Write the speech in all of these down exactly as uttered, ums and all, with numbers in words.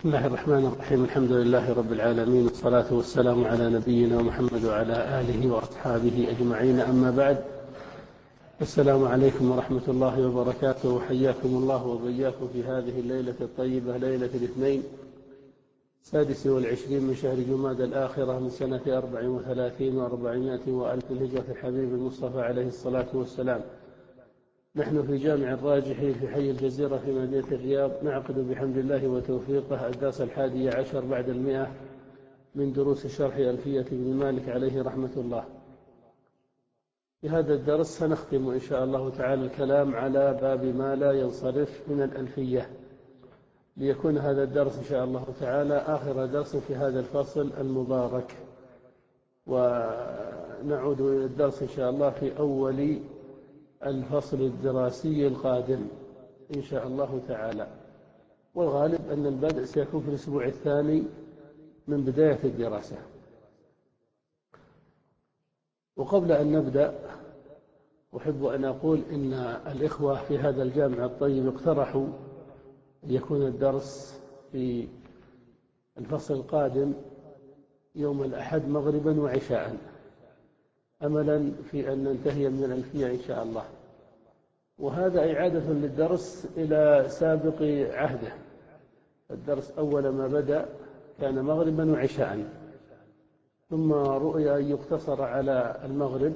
بسم الله الرحمن الرحيم. الحمد لله رب العالمين، والصلاة والسلام على نبينا محمد وعلى آله وأصحابه أجمعين، أما بعد. السلام عليكم ورحمة الله وبركاته، وحياكم الله وبياكم في هذه الليلة الطيبة، ليلة الاثنين السادس والعشرين من شهر جمادى الآخرة من سنة أربع وثلاثين وأربعمائة وألف هجرة الحبيب المصطفى عليه الصلاة والسلام. نحن في جامع الراجحي في حي الجزيرة في مدينة الرياض، نعقد بحمد الله وتوفيقه الدرس الحادي عشر بعد المئة من دروس شرح ألفية بن مالك عليه رحمة الله. في هذا الدرس سنختم إن شاء الله تعالى الكلام على باب ما لا ينصرف من الألفية، ليكون هذا الدرس إن شاء الله تعالى آخر درس في هذا الفصل المبارك، ونعود إلى الدرس إن شاء الله في أول الفصل الدراسي القادم إن شاء الله تعالى، والغالب أن البدء سيكون في الأسبوع الثاني من بداية الدراسة. وقبل أن نبدأ أحب أن أقول إن الإخوة في هذا الجامع الطيب اقترحوا يكون الدرس في الفصل القادم يوم الأحد مغربا وعشاء، أملا في أن ننتهي من الألفية إن شاء الله، وهذا إعادة للدرس إلى سابق عهده. الدرس أول ما بدأ كان مغربا وعشاء، ثم رؤي أن يقتصر على المغرب،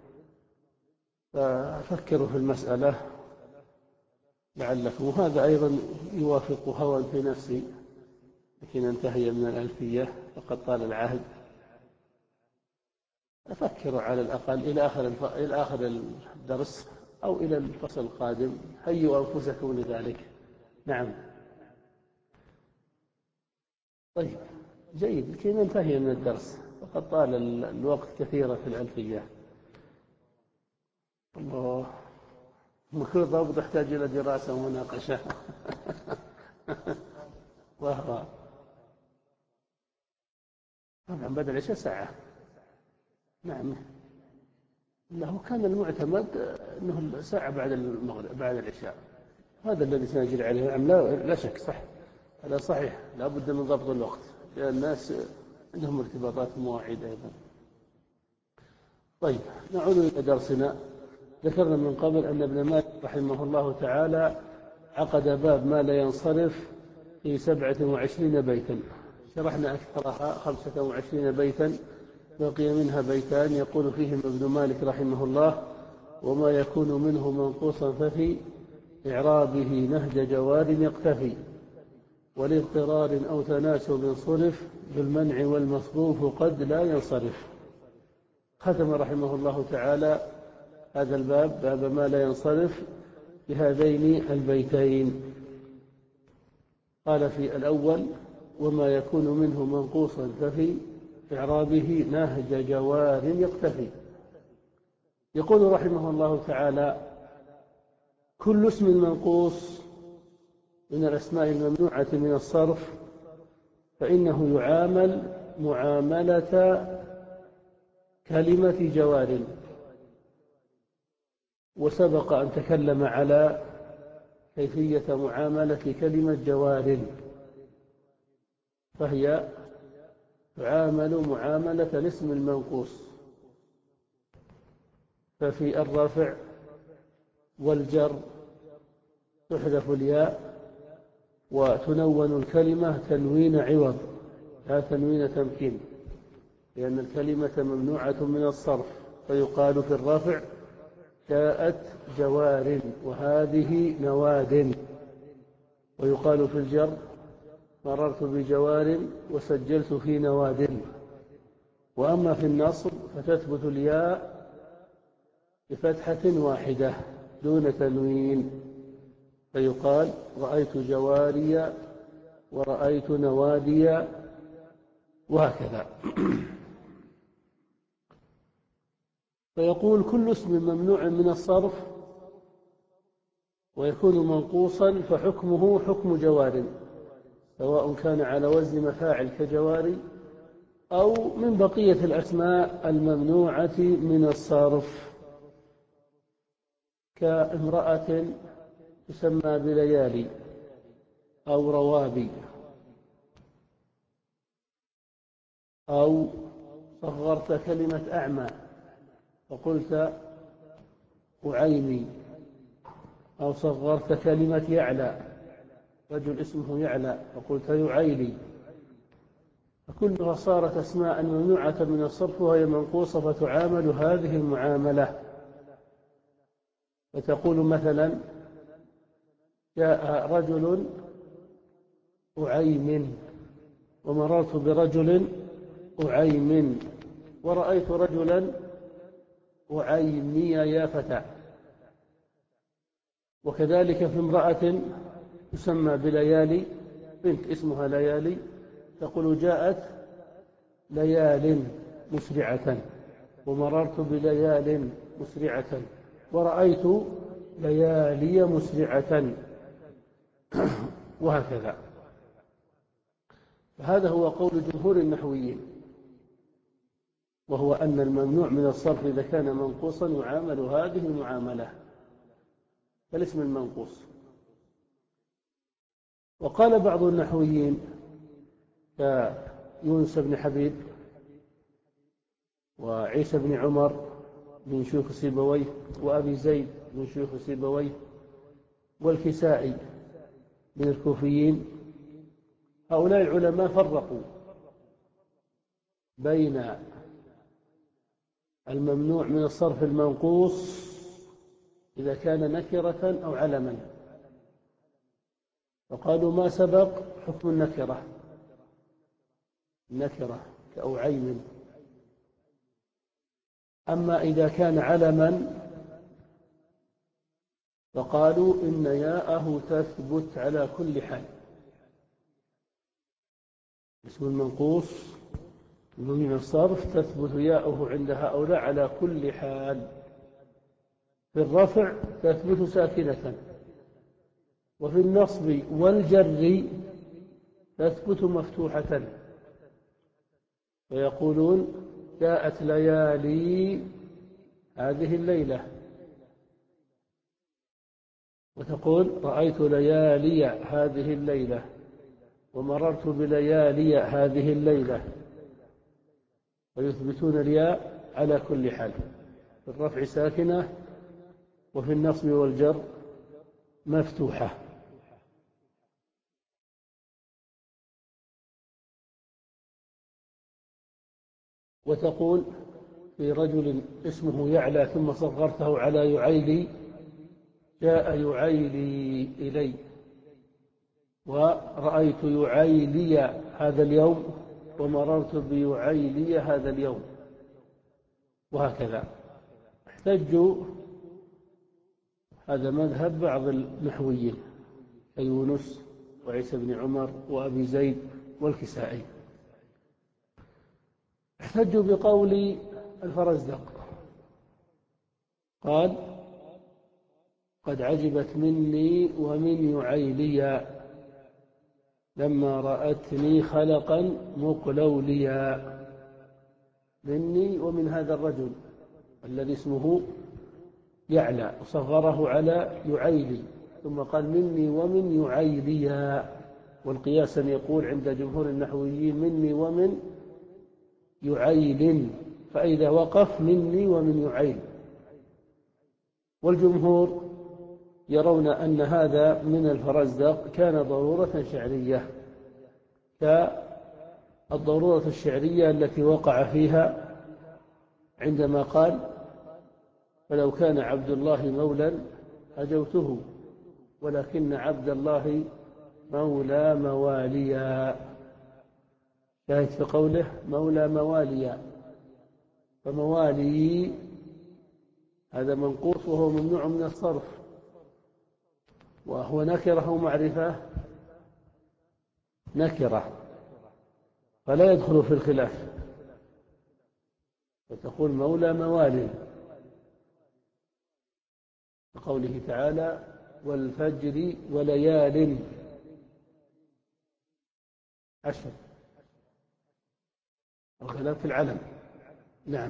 ففكروا في المسألة لعلكم، وهذا أيضا يوافق هوى في نفسي لكي ننتهي من الألفية فقد طال العهد. أفكروا على الأقل إلى آخر الف... إلى آخر الدرس أو إلى الفصل القادم، هيئوا أنفسكم لذلك. نعم، طيب، جيد، لكي ننتهي من الدرس فقد طال الوقت كثيرا في الألفية. الله، كل ضابط تحتاج إلى دراسة ومناقشة. وهو طبعا بدل العشاء ساعة. نعم، له كان المعتمد أنه ساعة بعد المغرب بعد العشاء، هذا الذي سنجري عليه. نعم، لا, لا شك، صح، هذا صحيح، لا بد من ضبط الوقت لأن الناس عندهم ارتباطات ومواعيد أيضا. طيب، نعود إلى درسنا. ذكرنا من قبل أن ابن مالك رحمه الله تعالى عقد باب ما لا ينصرف في سبعة وعشرين بيتا، شرحنا أكثرها خمسة وعشرين بيتا، بقي منها بيتان يقول فيهم ابن مالك رحمه الله: وما يكون منه منقوصا ففي إعرابه نهج جوار يقتفي، ولاضطرار أو تناسب صرف بالمنع والمصروف قد لا ينصرف. ختم رحمه الله تعالى هذا الباب، باب ما لا ينصرف، بهذين البيتين. قال في الأول: وما يكون منه منقوصا ففي إعرابه نهج جوار يقتفي. يقول رحمه الله تعالى: كل اسم منقوص من الأسماء الممنوعة من الصرف فإنه يعامل معاملة كلمة جوار. وسبق أن تكلم على كيفية معاملة كلمة جوار، فهي تعامل معاملة الاسم المنقوص، ففي الرفع والجر تحذف الياء وتنون الكلمة تنوين عوض لا تنوين تمكين، لأن الكلمة ممنوعة من الصرف، فيقال في الرفع: جاءت جوار وهذه نواد، ويقال في الجر: مررت بجوار وسجلت في نواد. وأما في النصب فتثبت الياء بفتحة واحدة دون تنوين، فيقال: رأيت جواري ورأيت نوادي، وهكذا. فيقول: كل اسم ممنوع من الصرف ويكون منقوصا فحكمه حكم جوار، سواء كان على وزن مفاعل كجواري أو من بقية الأسماء الممنوعة من الصرف، كامرأة تسمى بليالي أو روابي أو صغرت كلمة أعمى فقلت أعيني، أو صغرت كلمة يعلى، رجل اسمه يعلى فقلت يعيلي، فكلها صارت أسماء ممنوعة من الصرف وهي منقوصة فتعامل هذه المعاملة. فتقول مثلا جاء رجل أعيم، ومررت برجل أعيم، ورأيت رجلا أعيمي يا فتى. وكذلك في امرأة تسمى بليالي، بنت اسمها ليالي، تقول جاءت ليال مسرعة، ومررت بليال مسرعة، ورأيت ليالي مسرعة، وهكذا. هذا هو قول جمهور النحويين، وهو أن الممنوع من الصرف إذا كان منقوصا يعامل هذه المعاملة كالاسم المنقوص. وقال بعض النحويين كيونس بن حبيب وعيسى بن عمر من شيوخ سيبويه وأبي زيد من شيوخ سيبويه والكسائي من الكوفيين، هؤلاء العلماء فرقوا بين الممنوع من الصرف المنقوص إذا كان نكرة أو علما، فقالوا ما سبق حكم النكرة نكرة كأعيم، أما إذا كان علما فقالوا إن ياءه تثبت على كل حال. اسم المنقوص من الصرف تثبت ياءه عند هؤلاء على كل حال. في الرفع تثبت ساكنة، وفي النصب والجر تثبت مفتوحة، فيقولون جاءت ليالي هذه الليلة، وتقول رأيت ليالي هذه الليلة، ومررت بليالي هذه الليلة، ويثبتون الياء على كل حال، في الرفع ساكنة وفي النصب والجر مفتوحة. وتقول في رجل اسمه يعلى ثم صغرته على يعيلي، جاء يعيلي إلي، ورأيت يعيلي هذا اليوم، ومررت بيعيلي هذا اليوم، وهكذا. احتجوا، هذا مذهب بعض النحويين كيونس وعيسى بن عمر وأبي زيد والكسائي، احتجوا بقول الفرزدق قال قد عجبت مني ومن يعيلي لما رأتني خلقا مقلوليا، مني ومن هذا الرجل الذي اسمه يعلى، صغره على يعيلي، ثم قال مني ومن يعيلي، والقياس أن يقول عند جمهور النحويين مني ومن يعيل، فإذا وقف مني ومن يعيل. والجمهور يرون أن هذا من الفرزدق كان ضرورة شعرية، كالضرورة الشعرية التي وقع فيها عندما قال فلو كان عبد الله مولا هجوته، ولكن عبد الله مولى مواليا، شاهد في قوله مولى مواليا، فموالي هذا منقوص وهو ممنوع من الصرف، وهو نكرة ومعرفة نكرة، فلا يدخل في الخلاف، فتقول مولى موالي كقوله تعالى والفجر وليال عشر، الخلاف في العلم. نعم.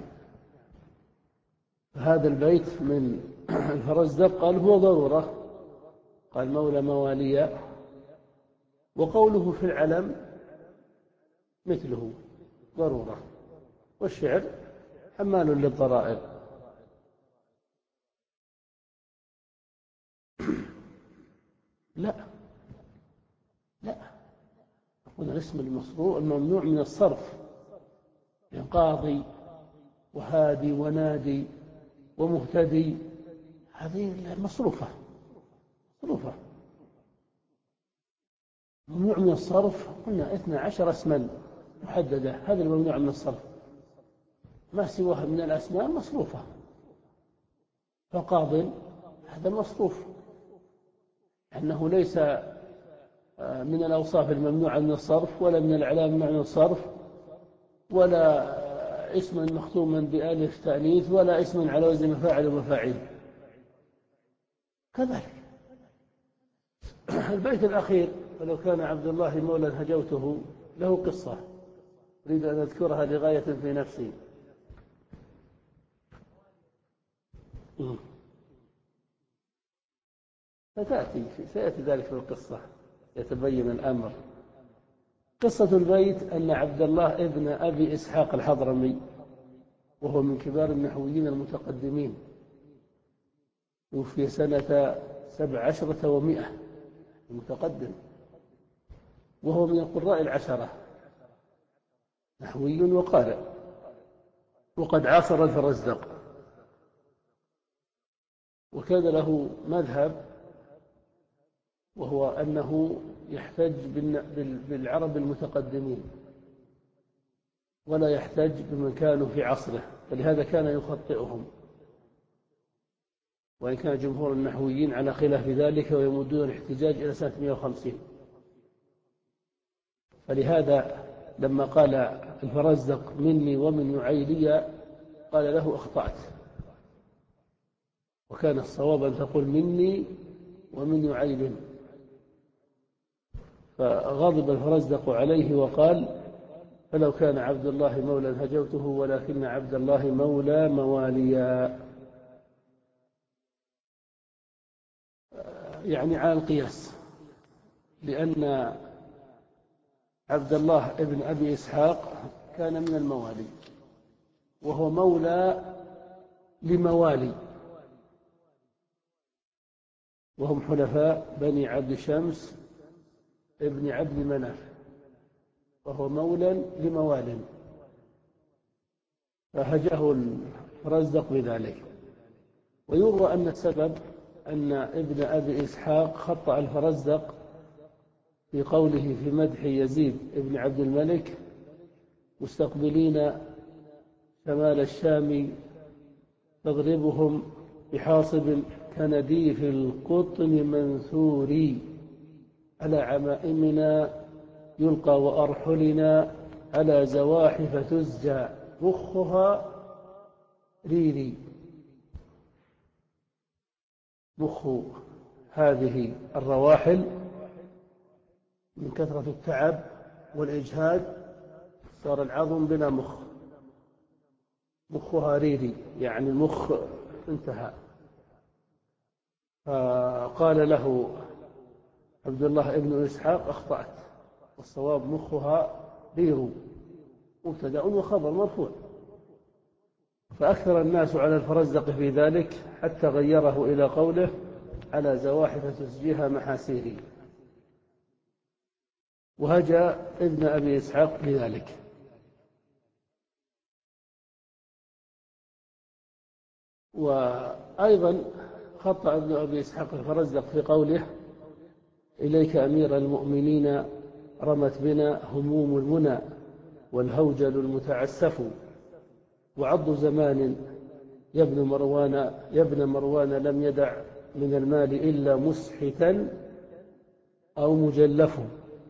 هذا البيت من الفرزدق قال هو ضرورة، قال مولى مواليا، وقوله في العلم مثله ضرورة، والشعر حمال للضرائب. لا لا هنا الاسم المصروف الممنوع من الصرف، يعني قاضي وهادي ونادي ومهتدي، هذه مصروفة مصروفة. ممنوع من الصرف قلنا اثنا عشر اسما محددة، هذا الممنوع من الصرف، ما سواها من الأسماء مصروفة. فقاض هذا مصروف، أنه ليس من الأوصاف الممنوعة من الصرف، ولا من الأعلام الممنوعة من الصرف، ولا اسما مختوما بألف تأنيث، ولا اسما على وزن مفاعل ومفاعيل. كذلك البيت الأخير: ولو كان عبد الله مولا هجوته، له قصة أريد أن أذكرها لغاية في نفسي. ستأتي سيأتي ذلك في القصة، يتبين الأمر. قصة البيت أن عبد الله ابن أبي إسحاق الحضرمي، وهو من كبار النحويين المتقدمين، توفي سنة سبع عشرة ومائة، المتقدم، وهو من القراء العشرة، نحوي وقارئ، وقد عاصر الفرزدق، وكان له مذهب، وهو أنه يحتج بالعرب المتقدمين ولا يحتج بمن كانوا في عصره، فلهذا كان يخطئهم، وإن كان جمهور النحويين على خلاف ذلك ويمدون الاحتجاج إلى سنة مئة وخمسين. فلهذا لما قال الفرزدق مني ومن يعيلي، قال له أخطأت، وكان الصواب أن تقول مني ومن يعيل. فغضب الفرزدق عليه وقال: فلو كان عبد الله مولا هجوته، ولكن عبد الله مولى مواليا. يعني على القياس، لأن عبد الله ابن أبي إسحاق كان من الموالي، وهو مولى لموالي، وهم حلفاء بني عبد شمس ابن عبد مناف، وهو مولى لموال، فهجه الفرزدق بذلك. ويروى أن السبب أن ابن أبي إسحاق خطأ الفرزدق في قوله في مدح يزيد ابن عبد الملك: مستقبلين شمال الشام تضربهم بحاصب كنديف القطن منثوري، على عمائمنا يلقى وأرحلنا، على زواحف تزجى مخها ريري. مخ هذه الرواحل من كثرة التعب والإجهاد صار العظم بلا مخ، مخها ريري، يعني المخ انتهى. فقال له عبد الله ابن إسحاق: أخطأت، والصواب مخها رير، مبتدأ وخبر مرفوع. فأكثر الناس على الفرزدق في ذلك، حتى غيره إلى قوله: على زواحف تسجيها محاسيري. وهجى ابن أبي إسحاق بذلك. وأيضا خطأ ابن أبي إسحاق الفرزدق في قوله: إليك أمير المؤمنين رمت بنا هموم المنى، والهوجل المتعسف، وعض زمان يا ابن مروان يا ابن مروان لم يدع من المال إلا مسحتا أو مجلف.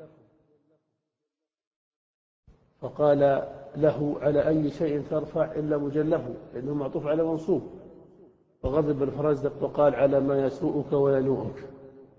فقال له: على أي شيء ترفع إلا مجلف، لأنه معطوف على منصوب. فغضب الفرزدق وقال: على ما يسوءك وينوءك.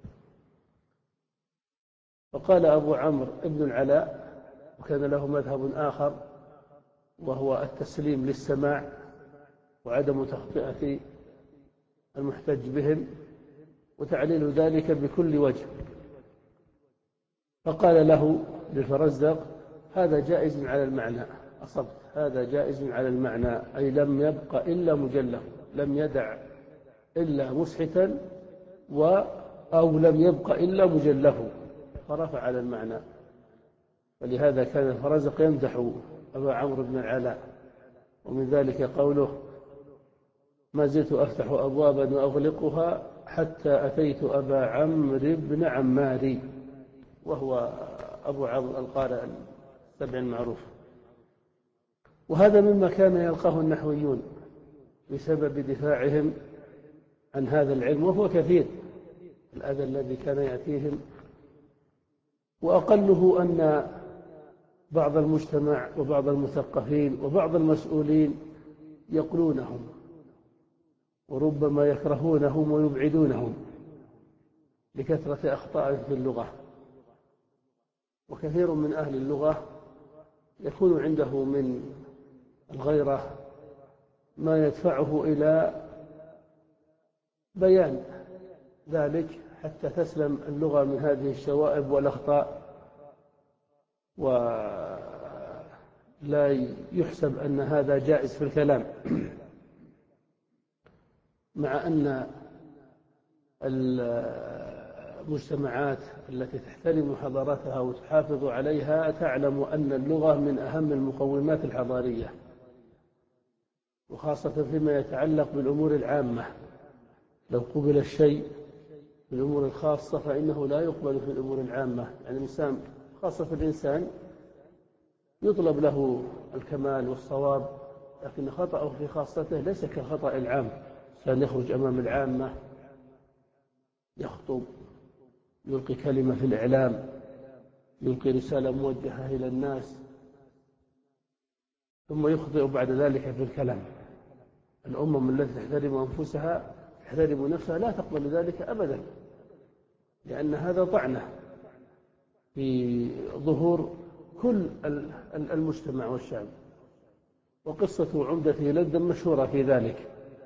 فقال أبو عمرو ابن العلاء، وكان له مذهب آخر، وهو التسليم للسماع وعدم تخطئة المحتج بهم، وتعليل ذلك بكل وجه. فقال له للفرزدق: هذا جائز على المعنى، أصبت، هذا جائز على المعنى، أي لم يبق إلا مجله، لم يدع إلا مسحتا و أو لم يبق إلا مجله، فرفع على المعنى. ولهذا كان الفرزق يمدح أبا عمرو بن العلاء، ومن ذلك قوله: ما زلت أفتح أبوابا وأغلقها حتى أتيت أبا عمرو بن عماري، وهو أبو عمرو القارئ السبع المعروف. وهذا مما كان يلقاه النحويون بسبب دفاعهم عن هذا العلم، وهو كثير الأذى الذي كان يأتيهم. وأقله أن بعض المجتمع وبعض المثقفين وبعض المسؤولين يقلونهم، وربما يكرهونهم ويبعدونهم لكثرة أخطائهم في اللغة. وكثير من أهل اللغة يكون عنده من الغيرة ما يدفعه إلى بيان ذلك حتى تسلم اللغة من هذه الشوائب والأخطاء، ولا يحسب أن هذا جائز في الكلام. مع أن المجتمعات التي تحترم حضارتها وتحافظ عليها تعلم أن اللغة من أهم المقومات الحضارية، وخاصة فيما يتعلق بالأمور العامة. لو قبل الشيء في الأمور الخاصة فإنه لا يقبل في الأمور العامة. يعني الإنسان خاصة في الإنسان يطلب له الكمال والصواب، لكن خطأه في خاصته ليس كخطأ العام. كان يخرج أمام العامة، يخطب، يلقي كلمة في الإعلام، يلقي رسالة موجهة إلى الناس، ثم يخطئ بعد ذلك في الكلام. الأمم التي تحترم أنفسها تحترم نفسها لا تقبل ذلك أبدا، لأن هذا طعنة في ظهور كل المجتمع والشعب. وقصة عمدة لندن مشهورة في ذلك.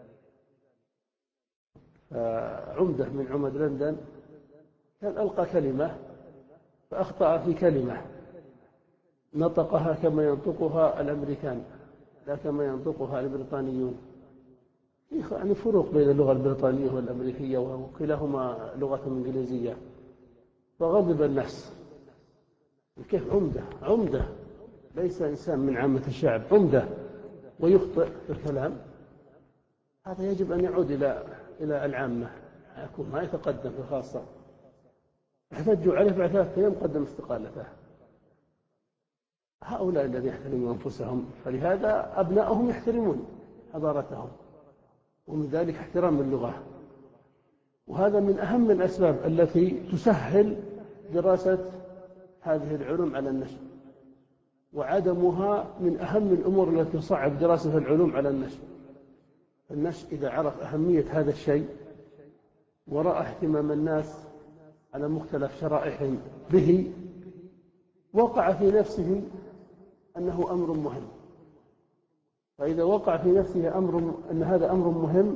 عمدة من عمد لندن كان ألقى كلمة فأخطأ في كلمة، نطقها كما ينطقها الأمريكان لا كما ينطقها البريطانيون. يعني فروق بين اللغة البريطانية والأمريكية، وكلاهما لغة إنجليزية. فغضب الناس، كيف عمدة عمدة ليس إنسان من عامة الشعب، عمدة ويخطئ في الكلام؟ هذا يجب أن يعود إلى إلى العامة، يكون ما يتقدم في الخاصة. احتجوا عليه بعد ثلاثة أيام قدم استقالته. هؤلاء الذين يحترمون أنفسهم، فلهذا أبنائهم يحترمون حضارتهم، ومن ذلك احترام اللغة. وهذا من أهم الأسباب التي تسهل دراسة هذه العلوم على النشء، وعدمها من أهم الأمور التي تصعب دراسة العلوم على النشء. النشء إذا عرف أهمية هذا الشيء ورأى اهتمام الناس على مختلف شرائح به، وقع في نفسه أنه أمر مهم. فإذا وقع في نفسه أمر أن هذا أمر مهم،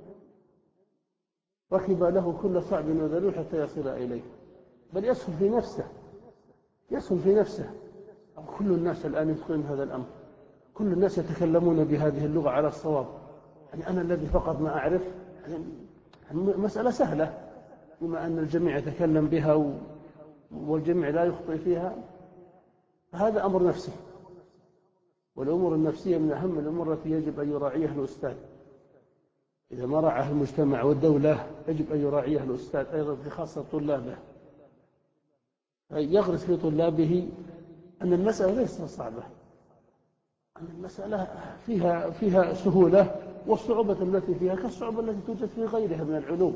ركب له كل صعب وذلول حتى يصل إليه، بل يسهل في نفسه يسهل في نفسه كل الناس الآن يتقنون هذا الأمر، كل الناس يتكلمون بهذه اللغة على الصواب. يعني أنا الذي فقط ما أعرف، يعني مسألة سهلة بما أن الجميع يتكلم بها والجميع لا يخطئ فيها. هذا أمر نفسي، والأمور النفسية من أهم الأمور التي يجب أن يراعيها الأستاذ. إذا ما رعاه المجتمع والدولة يجب أن يراعيها الأستاذ أيضا، في خاصة طلابه، يغرس في طلابه أن المسألة ليست صعبة، أن المسألة فيها فيها سهولة، والصعوبة التي فيها كالصعوبة التي توجد في غيرها من العلوم.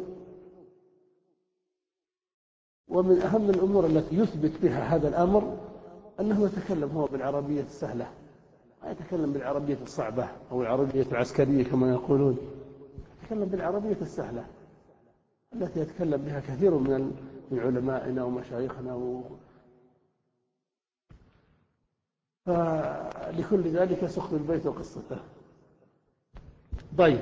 ومن أهم الأمور التي يثبت بها هذا الأمر أنه يتكلم هو بالعربية السهلة، ما يتكلم بالعربية الصعبة أو العربية العسكرية كما يقولون. يتكلم بالعربية السهلة التي يتكلم بها كثير من من علمائنا ومشايخنا و... فلكل ذلك سقط البيت وقصته. طيب،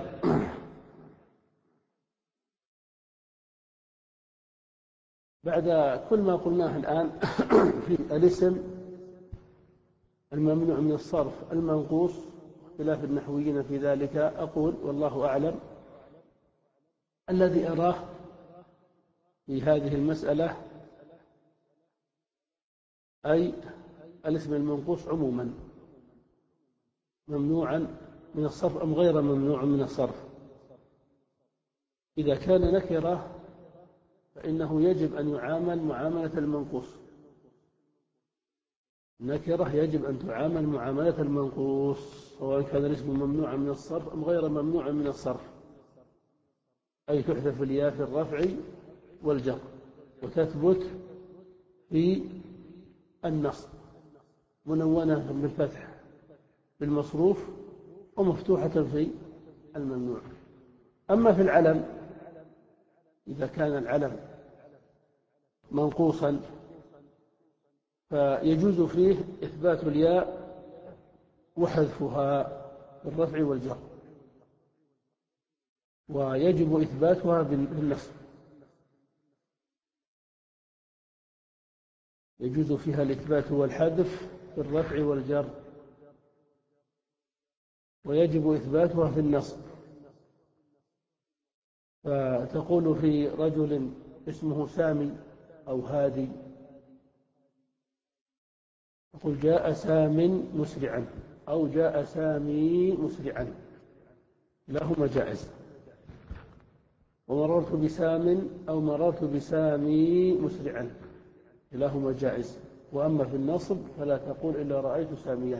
بعد كل ما قلناه الآن في الاسم الممنوع من الصرف المنقوص، اختلاف النحويين في ذلك. أقول والله أعلم الذي أراه في هذه المسألة أي الاسم المنقوص عموما ممنوعا من الصرف أم غير ممنوع من الصرف. إذا كان نكرة فإنه يجب أن يعامل معاملة المنقوص، نكرة يجب أن تعامل معاملة المنقوص سواء كان الاسم ممنوعا من الصرف أم غير ممنوع من الصرف، أي تحذف الياء في الرفع والجر وتثبت في النصب منونة بالفتح بالمصروف ومفتوحة في الممنوع. أما في العلم إذا كان العلم منقوصا فيجوز فيه إثبات الياء وحذفها بالرفع والجر، ويجب إثباتها بالنصب، يجوز فيها الإثبات والحذف في الرفع والجر، ويجب إثباتها في النصب. فتقول في رجل اسمه سامي أو هادي، تقول جاء سام مسرعا أو جاء سامي مسرعا، لهما جائز. ومررت بسام أو مررت بسامي مسرعا، لهما جائز. وأما في النصب فلا تقول إلا رأيت ساميا.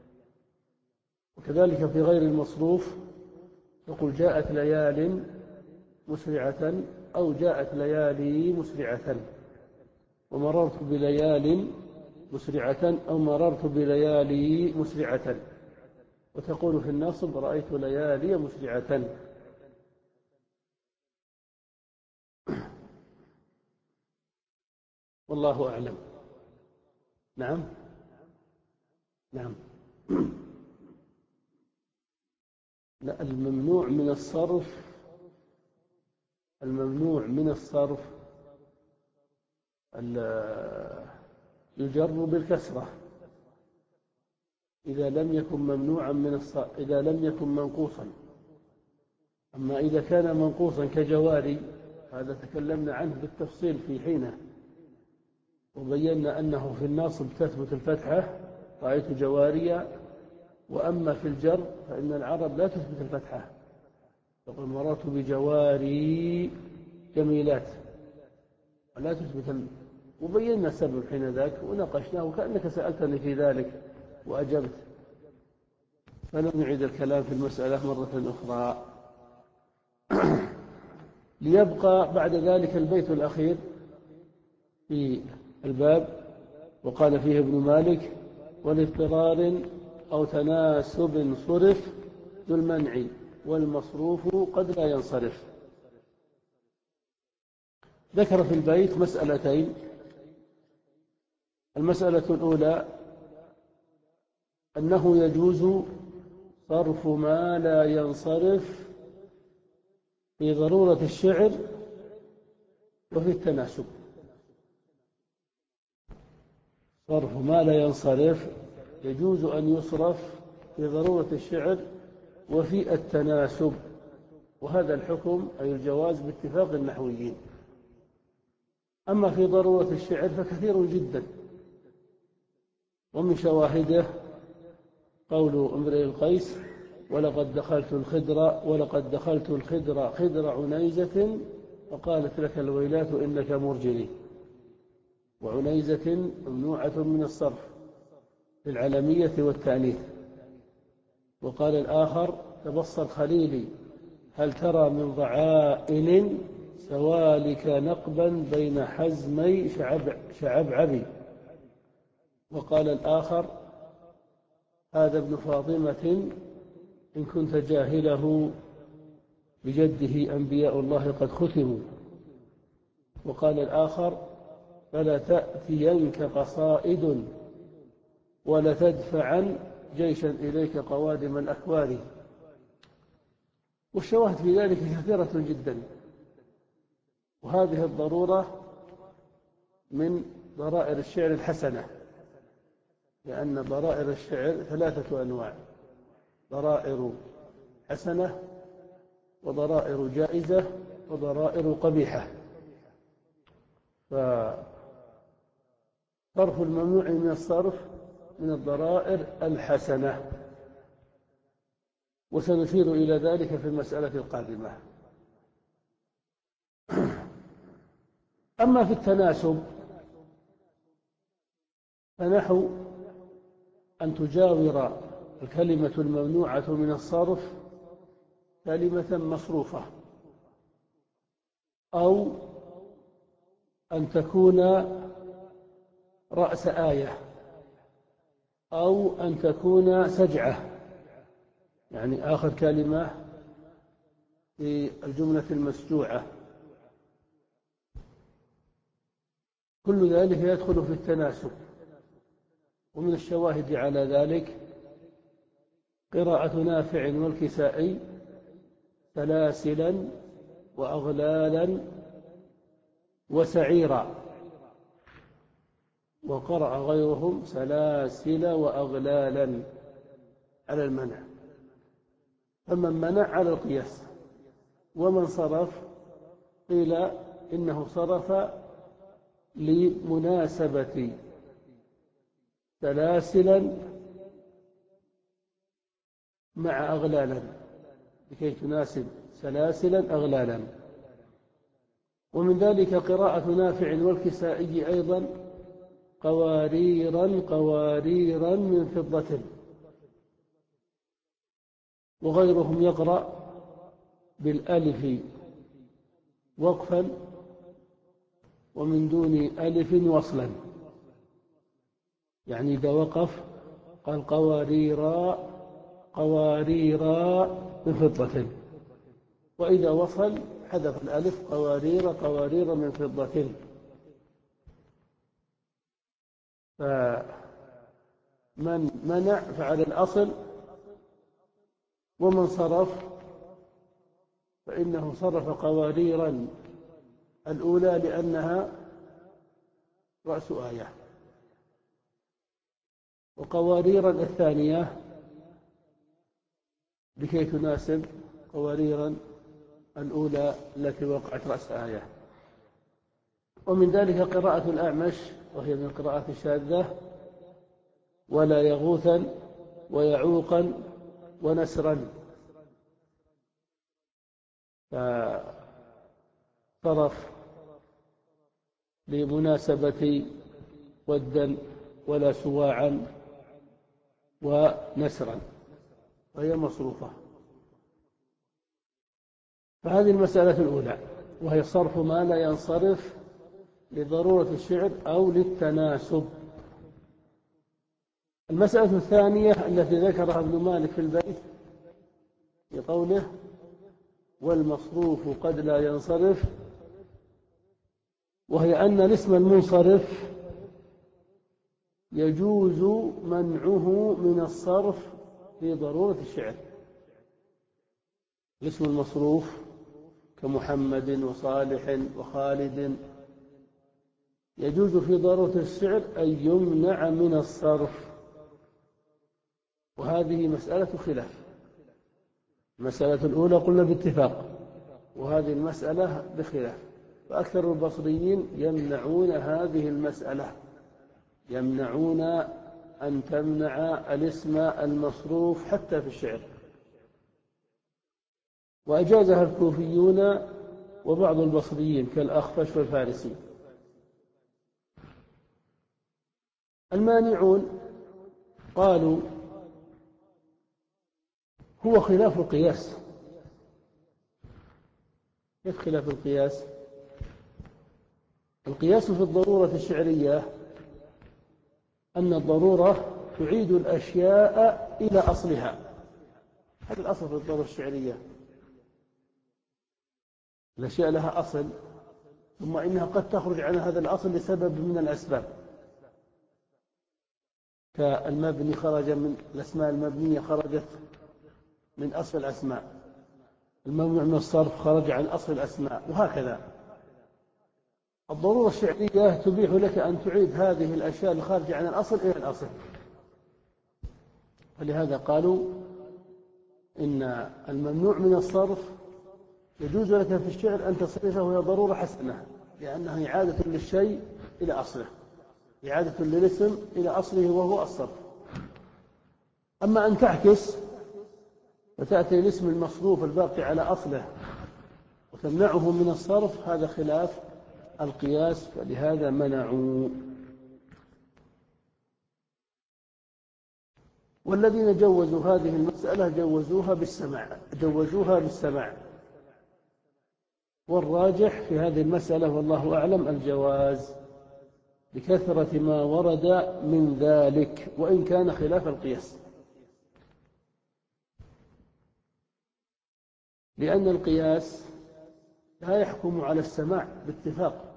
وكذلك في غير المصروف تقول جاءت ليال مسرعة أو جاءت ليالي مسرعة، ومررت بليال مسرعة أو مررت بليالي مسرعة. وتقول في النصب رأيت ليالي مسرعة. والله أعلم. نعم نعم. لا، الممنوع من الصرف الممنوع من الصرف يجر بالكسرة إذا لم يكن ممنوعا من الصرف، إذا لم يكن منقوصا. أما إذا كان منقوصا كجواري هذا تكلمنا عنه بالتفصيل في حينه، وبينا أنه في الناصب تثبت الفتحة رأيت جواريا. وأما في الجر فإن العرب لا تثبت الفتحة، تقول مررت بجواري جميلات ولا تثبت. وبينا السبب حين ذاك وناقشناه وكأنك سألتني في ذلك وأجبت، فلم نعيد الكلام في المسألة مرة أخرى. ليبقى بعد ذلك البيت الأخير في الباب، وقال فيه ابن مالك ولاضطرار أو تناسب صرف ذو المنع والمصروف قد لا ينصرف. ذكر في البيت مسألتين. المسألة الأولى أنه يجوز صرف ما لا ينصرف في ضرورة الشعر وفي التناسب. صرف ما لا ينصرف يجوز أن يصرف في ضرورة الشعر وفي التناسب، وهذا الحكم أي الجواز باتفاق النحويين. أما في ضرورة الشعر فكثير جدا، ومن شواهده قول امرئ القيس ولقد دخلت الخدر ولقد دخلت الخدر خدر عنيزة فقالت لك الويلات إنك مرجلي. وعنيزة ممنوعة من الصرف في العلمية والتأنيث. وقال الآخر تبصر خليلي هل ترى من ضعائن سوالك نقبا بين حزمي شعب شعبعبي. وقال الآخر هذا ابن فاطمة إن كنت جاهله بجده أنبياء الله قد ختموا. وقال الآخر فلا تأتينك قصائد ولتدفعن جيشا إليك قوادم الأكوار. والشواهد في ذلك كثيرة جدا، وهذه الضرورة من ضرائر الشعر الحسنة، لأن ضرائر الشعر ثلاثة أنواع: ضرائر حسنة، وضرائر جائزة، وضرائر قبيحة. فصرف الممنوع من الصرف من الضرائر الحسنة، وسنشير إلى ذلك في المسألة القادمة. أما في التناسب فنحو أن تجاور الكلمة الممنوعة من الصرف كلمة مصروفة، أو أن تكون رأس آية، أو أن تكون سجعة، يعني آخر كلمة في الجملة المسجوعة. كل ذلك يدخل في التناسب. ومن الشواهد على ذلك قراءة نافع والكسائي سلاسلا وأغلالا وسعيرا، وقرأ غيرهم سلاسل وأغلالا على المنع. فمن منع على القياس، ومن صرف قيل إنه صرف لمناسبة سلاسلا مع أغلالا، لكي تناسب سلاسلا أغلالا. ومن ذلك قراءة نافع والكسائي أيضا قواريرا قواريرا من فضة، وغيرهم يقرأ بالألف وقفا ومن دون ألف وصلا، يعني إذا وقف قال قواريرا قواريرا من فضة، وإذا وصل حذف الألف قوارير قوارير من فضة. فمن منع فعلى الأصل، ومن صرف فإنه صرف قواريرا الأولى لأنها رأس آية، وقواريرا الثانية لكي تناسب قواريرا الأولى التي وقعت رأس آية. ومن ذلك قراءة الأعمش، وهي من القراءات الشاذة: ولا يغوثا ويعوقا ونسرا. فصرف لمناسبة ودا ولا سواعا ونسرا، وهي مصروفة. فهذه المسألة الأولى، وهي صرف ما لا ينصرف لضرورة الشعر أو للتناسب. المسألة الثانية التي ذكرها ابن مالك في البيت بقوله: والمصروف قد لا ينصرف، وهي أن الاسم المنصرف يجوز منعه من الصرف في ضرورة الشعر. الاسم المصروف كمحمد وصالح وخالد يجوز في ضرورة الشعر أن يمنع من الصرف، وهذه مسألة خلاف. المسألة الأولى قلنا باتفاق، وهذه المسألة بخلاف. فأكثر البصريين يمنعون هذه المسألة، يمنعون أن تمنع الاسم المصروف حتى في الشعر، وأجازها الكوفيون وبعض البصريين كالأخفش والفارسي. المانعون قالوا هو خلاف القياس. كيف خلاف القياس؟ القياس في الضرورة الشعرية أن الضرورة تعيد الأشياء إلى أصلها. هذا الأصل في الضرورة الشعرية، الأشياء لها أصل، ثم إنها قد تخرج عن هذا الأصل لسبب من الأسباب، كالمبني خرج من الأسماء المبنية خرجت من أصل الأسماء، الممنوع من الصرف خرج عن أصل الأسماء، وهكذا. الضرورة الشعرية تبيح لك أن تعيد هذه الأشياء الخارجة عن الأصل إلى الأصل. فلهذا قالوا إن الممنوع من الصرف يجوز لك في الشعر أن تصرفه وهي ضرورة حسنة، لأنها إعادة للشيء إلى أصله، إعادة للاسم إلى أصله وهو الصرف. أما أن تعكس وتأتي الاسم المصروف الباقي على أصله وتمنعه من الصرف، هذا خلاف القياس، فلهذا منعوا. والذين جوزوا هذه المسألة جوزوها بالسماع جوزوها بالسماع والراجح في هذه المسألة والله أعلم الجواز لكثرة ما ورد من ذلك، وإن كان خلاف القياس، لأن القياس لا يحكم على السماع باتفاق،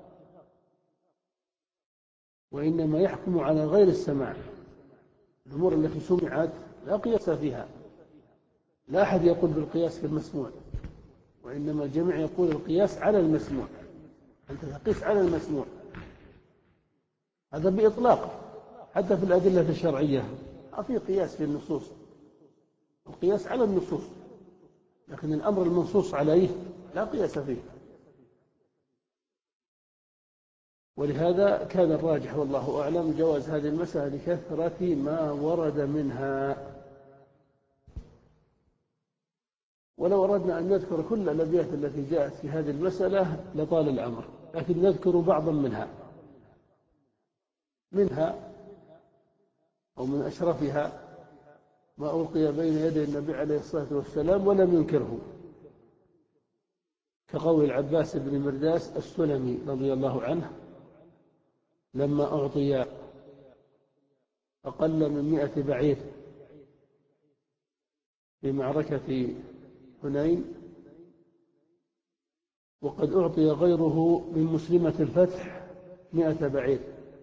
وإنما يحكم على غير السماع. الأمور التي سمعت لا قياس فيها، لا أحد يقول بالقياس في المسموع، وإنما الجميع يقول القياس على المسموع، أنت تقيس على المسموع، هذا بإطلاق. حتى في الأدلة الشرعية ما في قياس في النصوص، القياس على النصوص، لكن الأمر المنصوص عليه لا قياس فيه. ولهذا كان الراجح والله أعلم جواز هذه المسألة لكثرة ما ورد منها. ولو أردنا أن نذكر كل الأبيات التي جاءت في هذه المسألة لطال الأمر، لكن نذكر بعضا منها منها أو من أشرفها ما ألقي بين يدي النبي عليه الصلاة والسلام ولم ينكره، كقول العباس بن مرداس السلمي رضي الله عنه لما أعطي أقل من مئة بعير في معركة حنين، وقد أعطي غيره من مسلمة الفتح مئة بعير،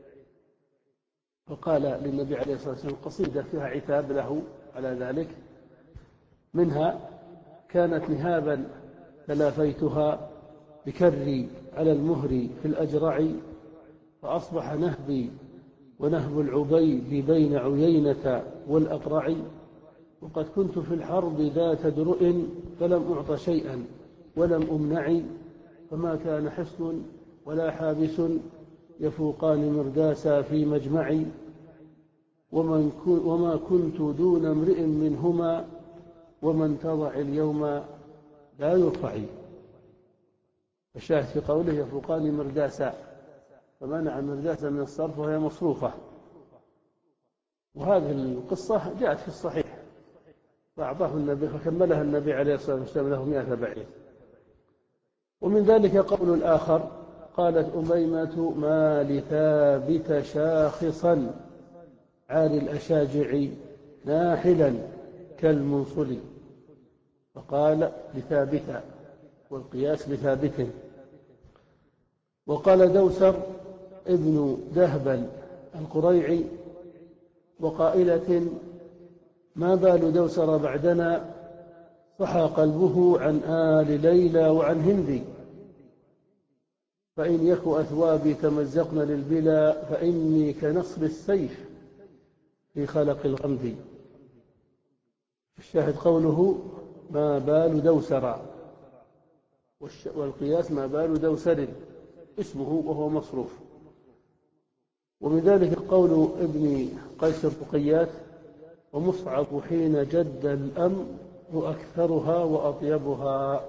فقال للنبي عليه الصلاة والسلام قصيدة فيها عتاب له على ذلك، منها كانت نهابا تلافيتها بكري على المهر في الأجرع، فأصبح نهبي ونهب العبيد بين عيينة والأقرع، وقد كنت في الحرب ذات درء فلم أعط شيئا ولم أمنع، فما كان حصن ولا حابس يفوقان مرداسا في مجمعي، ومن وما كنت دون امرئ منهما ومن تضع اليوم لا يرفعي. الشاهد في قوله يفوقان مرداسا، فمنع مرداسا من الصرف وهي مصروفة. وهذه القصة جاءت في الصحيح، فأعطاه النبي فكملها النبي عليه الصلاة والسلام له مئة بعير. ومن ذلك قول الآخر قالت أميمة ما لثابت شاخصا عالي الأشاجع ناحلا كالمنصل، فقال لثابت والقياس بثابت. وقال دوسر ابن دهبل القريعي وقائلة ما بال دوسر بعدنا صحى قلبه عن آل ليلى وعن هندي، فإن يك أثوابي تمزقن للبلا فإني كنصر السيف في خلق الغمد. الشاهد قوله ما بال دوسر، والقياس ما بال دوسر اسمه وهو مصروف. ومن ذلك قول ابن قيس الرقيات ومصعب حين جد الأمر أكثرها وأطيبها.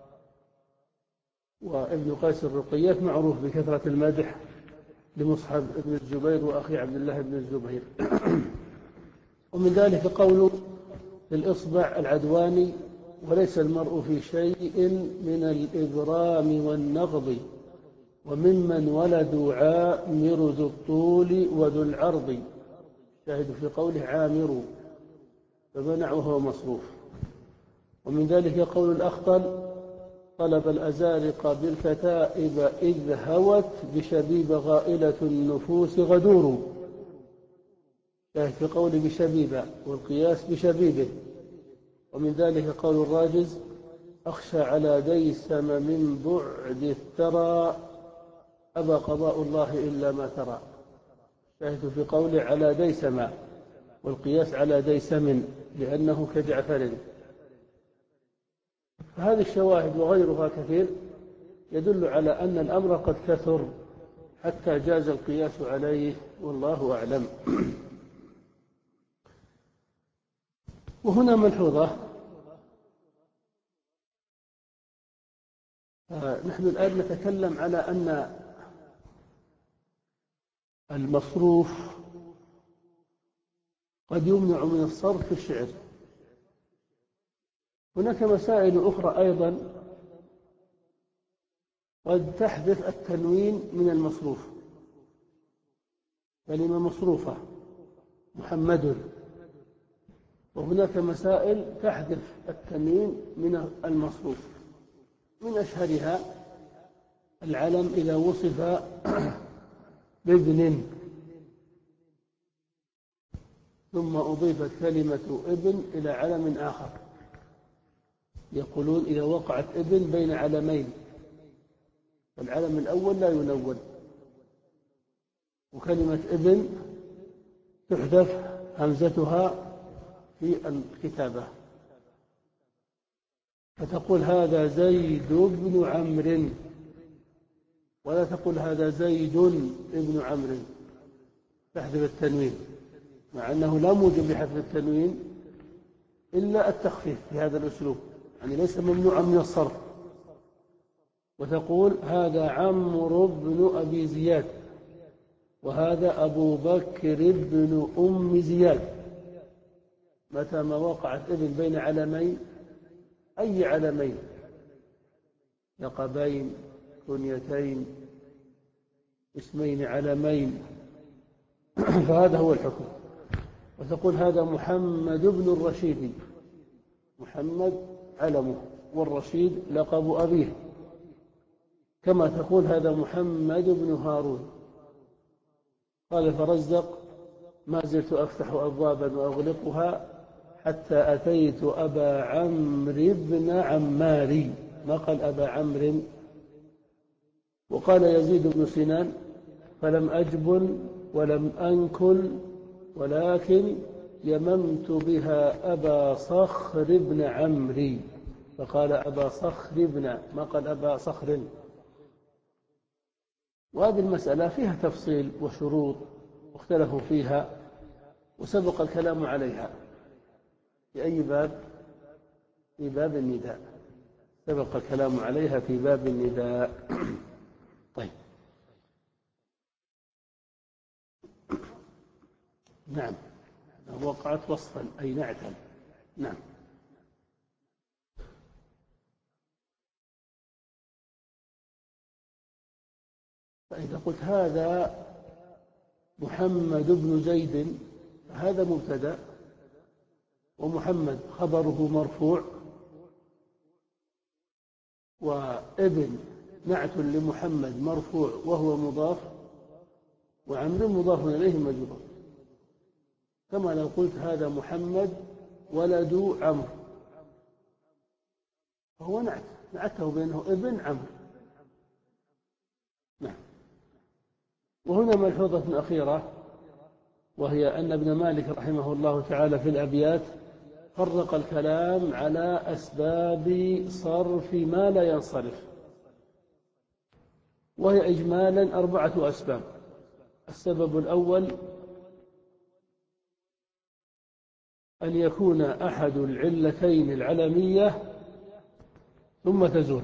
وابن قيس الرقيات معروف بكثرة المدح لمصعب بن الزبير وأخي عبد الله بن الزبير. ومن ذلك قول الإصبع العدواني وليس المرء في شيء من الإبرام والنغض، وممن ولدوا عامر ذو الطول وذو العرض. شاهد في قوله عامر فمنعه مصروف. ومن ذلك قول الأخطل طلب الأزارق بالكتائب إذ هوت بشبيب غائلة النفوس غدور. شاهد في قول بشبيب والقياس بشبيبه. ومن ذلك قول الراجز أخشى على ديسم من بعد الثرى أبى قضاء الله إلا ما ترى. شاهد في قوله على ديسم والقياس على ديسم لأنه كجعفر. فهذه الشواهد وغيرها كثير يدل على أن الأمر قد كثر حتى جاز القياس عليه، والله أعلم. وهنا ملحوظة، نحن الآن نتكلم على أن المصروف قد يمنع من الصرف في الشعر. هناك مسائل أخرى أيضا قد تحذف التنوين من المصروف. كلمة مصروفة محمد، وهناك مسائل تحذف التنوين من المصروف. من أشهرها العلم إذا وصف بابن ثم أضيفت كلمة ابن إلى علم آخر، يقولون إذا وقعت ابن بين علمين العلم الأول لا ينون، وكلمة ابن تحذف همزتها في الكتابة، فتقول هذا زيد بن عمرو، ولا تقول هذا زيد ابن عمرو، تحذف التنوين، مع أنه لا موجب لحذف التنوين إلا التخفيف في هذا الأسلوب، يعني ليس ممنوعا من الصرف. وتقول هذا عمرو بن أبي زياد، وهذا أبو بكر بن أم زياد. متى ما وقعت ابن بين علمين، أي علمين، لقبين، كنيتين، اسمين علمين، فهذا هو الحكم. وتقول هذا محمد بن الرشيد، محمد علمه والرشيد لقب أبيه، كما تقول هذا محمد بن هارون. قال فرزق ما زلت أفتح أبوابا وأغلقها حتى أتيت أبا عمرو بن عماري، ما قال أبا عمرو. وقال يزيد بن سنان فلم أجبن ولم أنكل ولكن يممت بها أبا صخر بن عمري، فقال أبا صخر بن، ما قال أبا صخر. وهذه المسألة فيها تفصيل وشروط واختلفوا فيها وسبق الكلام عليها. في أي باب؟ في باب النداء، سبق الكلام عليها في باب النداء. طيب، نعم، وقعت وصفا أي نعتا. نعم. فإذا قلت هذا محمد بن زيد، هذا مبتدأ، ومحمد خبره مرفوع، وابن نعت لمحمد مرفوع وهو مضاف، وعمر مضاف إليه مجرور. كما لو قلت هذا محمد ولد عمرو، فهو نعت، نعته بأنه ابن عمرو. نعم. وهنا ملحوظة أخيرة، وهي أن ابن مالك رحمه الله تعالى في الأبيات فرق الكلام على أسباب صرف ما لا ينصرف، وهي إجمالا أربعة أسباب. السبب الأول أن يكون أحد العلتين العلمية ثم تزول،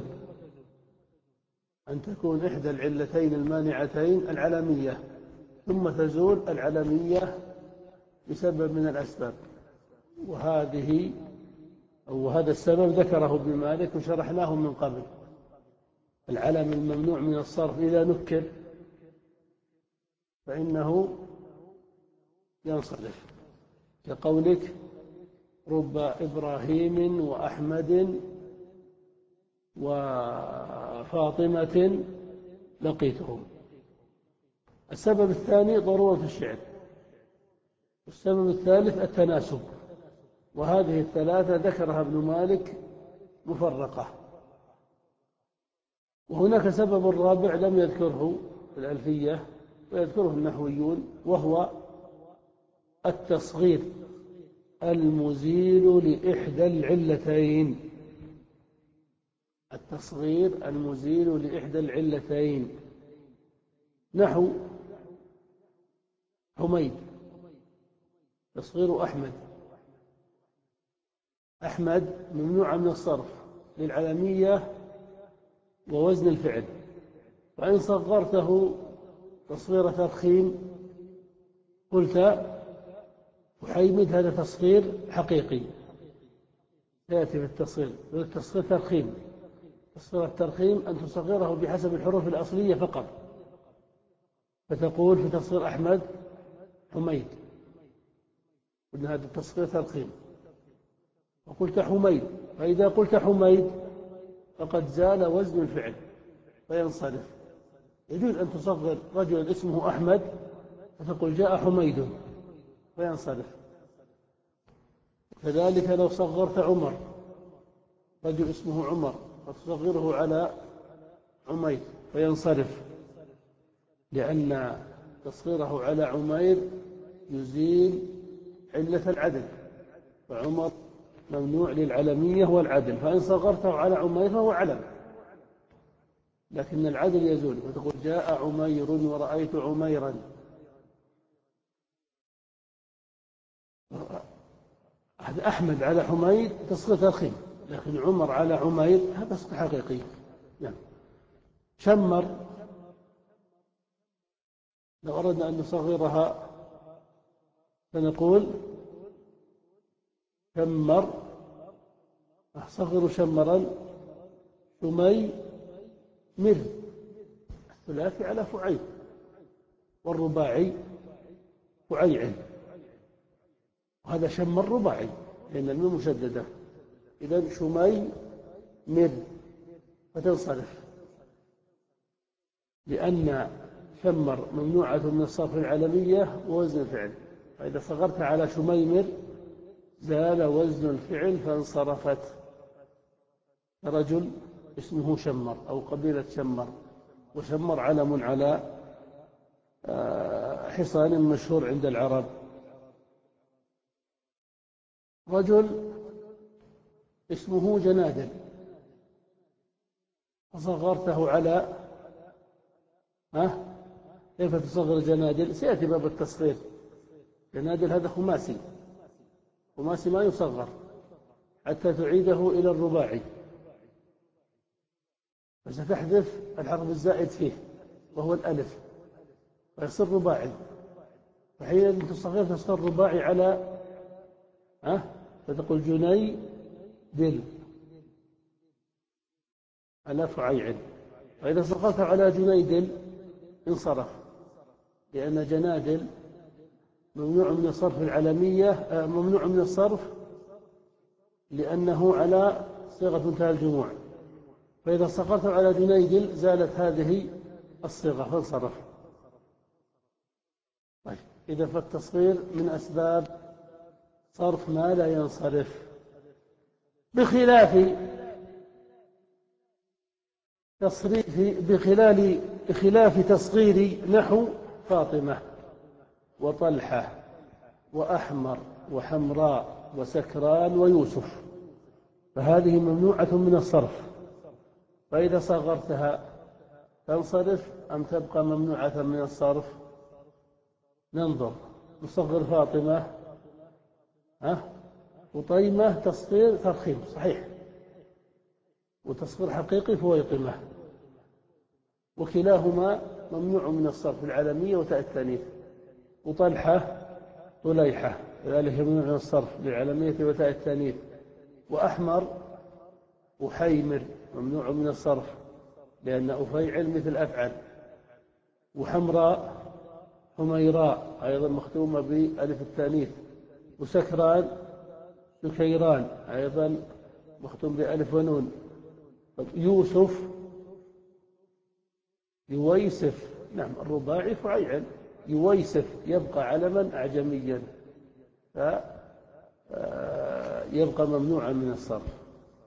أن تكون إحدى العلتين المانعتين العلمية ثم تزول العلمية بسبب من الأسباب. وهذه أو هذا السبب ذكره ابن مالك وشرحناه من قبل. العلم الممنوع من الصرف إذا نكر فإنه ينصرف، كقولك رب إبراهيم وأحمد وفاطمة لقيتهم. السبب الثاني ضرورة الشعر، والسبب الثالث التناسب، وهذه الثلاثة ذكرها ابن مالك مفرقة. وهناك سبب رابع لم يذكره في الألفية ويذكره النحويون، وهو التصغير المزيل لإحدى العلتين. التصغير المزيل لإحدى العلتين. نحو حميد، تصغير أحمد. أحمد ممنوع من الصرف للعلمية ووزن الفعل، وإن صغرته تصغير ترخيم قلت حيمد، هذا تصغير حقيقي يأتي بالتصغير. التصغير ترخيم. تصغير الترخيم أن تصغره بحسب الحروف الأصلية فقط، فتقول في تصغير أحمد حميد، قلنا هذا التصغير ترخيم. وقلت حميد، فإذا قلت حميد فقد زال وزن الفعل فينصرف. يجوز أن تصغر رجل اسمه أحمد فتقول جاء حميد فينصرف. كذلك لو صغرت عمر، رجل اسمه عمر فتصغره على عمير فينصرف، لأن تصغيره على عمير يزيل علة العدل، فعمر ممنوع للعلمية والعدل، فإن صغرته على عمير فهو علم، لكن العدل يزول، فتقول جاء عمير ورأيت عميرا. هذا أحمد على حميد تصغير ترخيم، لكن عمر على عمير هذا تصغير حقيقي. يعني شمر، لو أردنا أن نصغرها فنقول شمر، أصغر شمرا شمي مر، الثلاثي على فعيل، والرباعي فعيعل، وهذا شمر رباعي لأن الميم مشددة، إذن شمي مر فتنصرف، لأن شمر ممنوعة من الصرف العلمية ووزن الفعل، فإذا صغرت على شميمر زال وزن الفعل فانصرفت. رجل اسمه شمر أو قبيلة شمر، وشمر علم على حصان مشهور عند العرب. رجل اسمه جنادل فصغرته على ها كيف تصغر جنادل؟ سيأتي باب التصغير. جنادل هذا خماسي، خماسي ما يصغر حتى تعيده إلى الرباعي، فستحذف الحرف الزائد فيه وهو الألف فيصير رباعي، فحين تصغر تصغر رباعي على ها فتقول جني دل على فعيعل، فإذا صغرت على جنيدل انصرف، لأن جنادل ممنوع من الصرف العلمية، ممنوع من الصرف لأنه على صيغة منتهى الجموع، فإذا صغرت على جنيدل زالت هذه الصيغة فانصرف. طيب، إذا فالتصغير من أسباب صرف ما لا ينصرف، بخلاف تصريف بخلال بخلاف تصغير نحو فاطمة وطلحة وأحمر وحمراء وسكران ويوسف، فهذه ممنوعة من الصرف، فإذا صغرتها تنصرف أم تبقى ممنوعة من الصرف؟ ننظر. نصغر فاطمة ها وطيمة تصغير ترخيم صحيح، وتصغير حقيقي فويطمة، وكلاهما ممنوع من الصرف العلمية وتاء التانيث. وطلحة طليحة ذلك ممنوع من الصرف للعلمية وتاء التانيث. وأحمر وحيمر ممنوع من الصرف لأن أفيعل مثل أفعل. وحمراء حميراء أيضا مختومة بألف التانيث. وسكران سكيران أيضا مختوم بألف ونون. يوسف يويسف، نعم الرباعي فعيعل، يويسف يبقى علما أعجميا فيبقى ممنوعا من الصرف.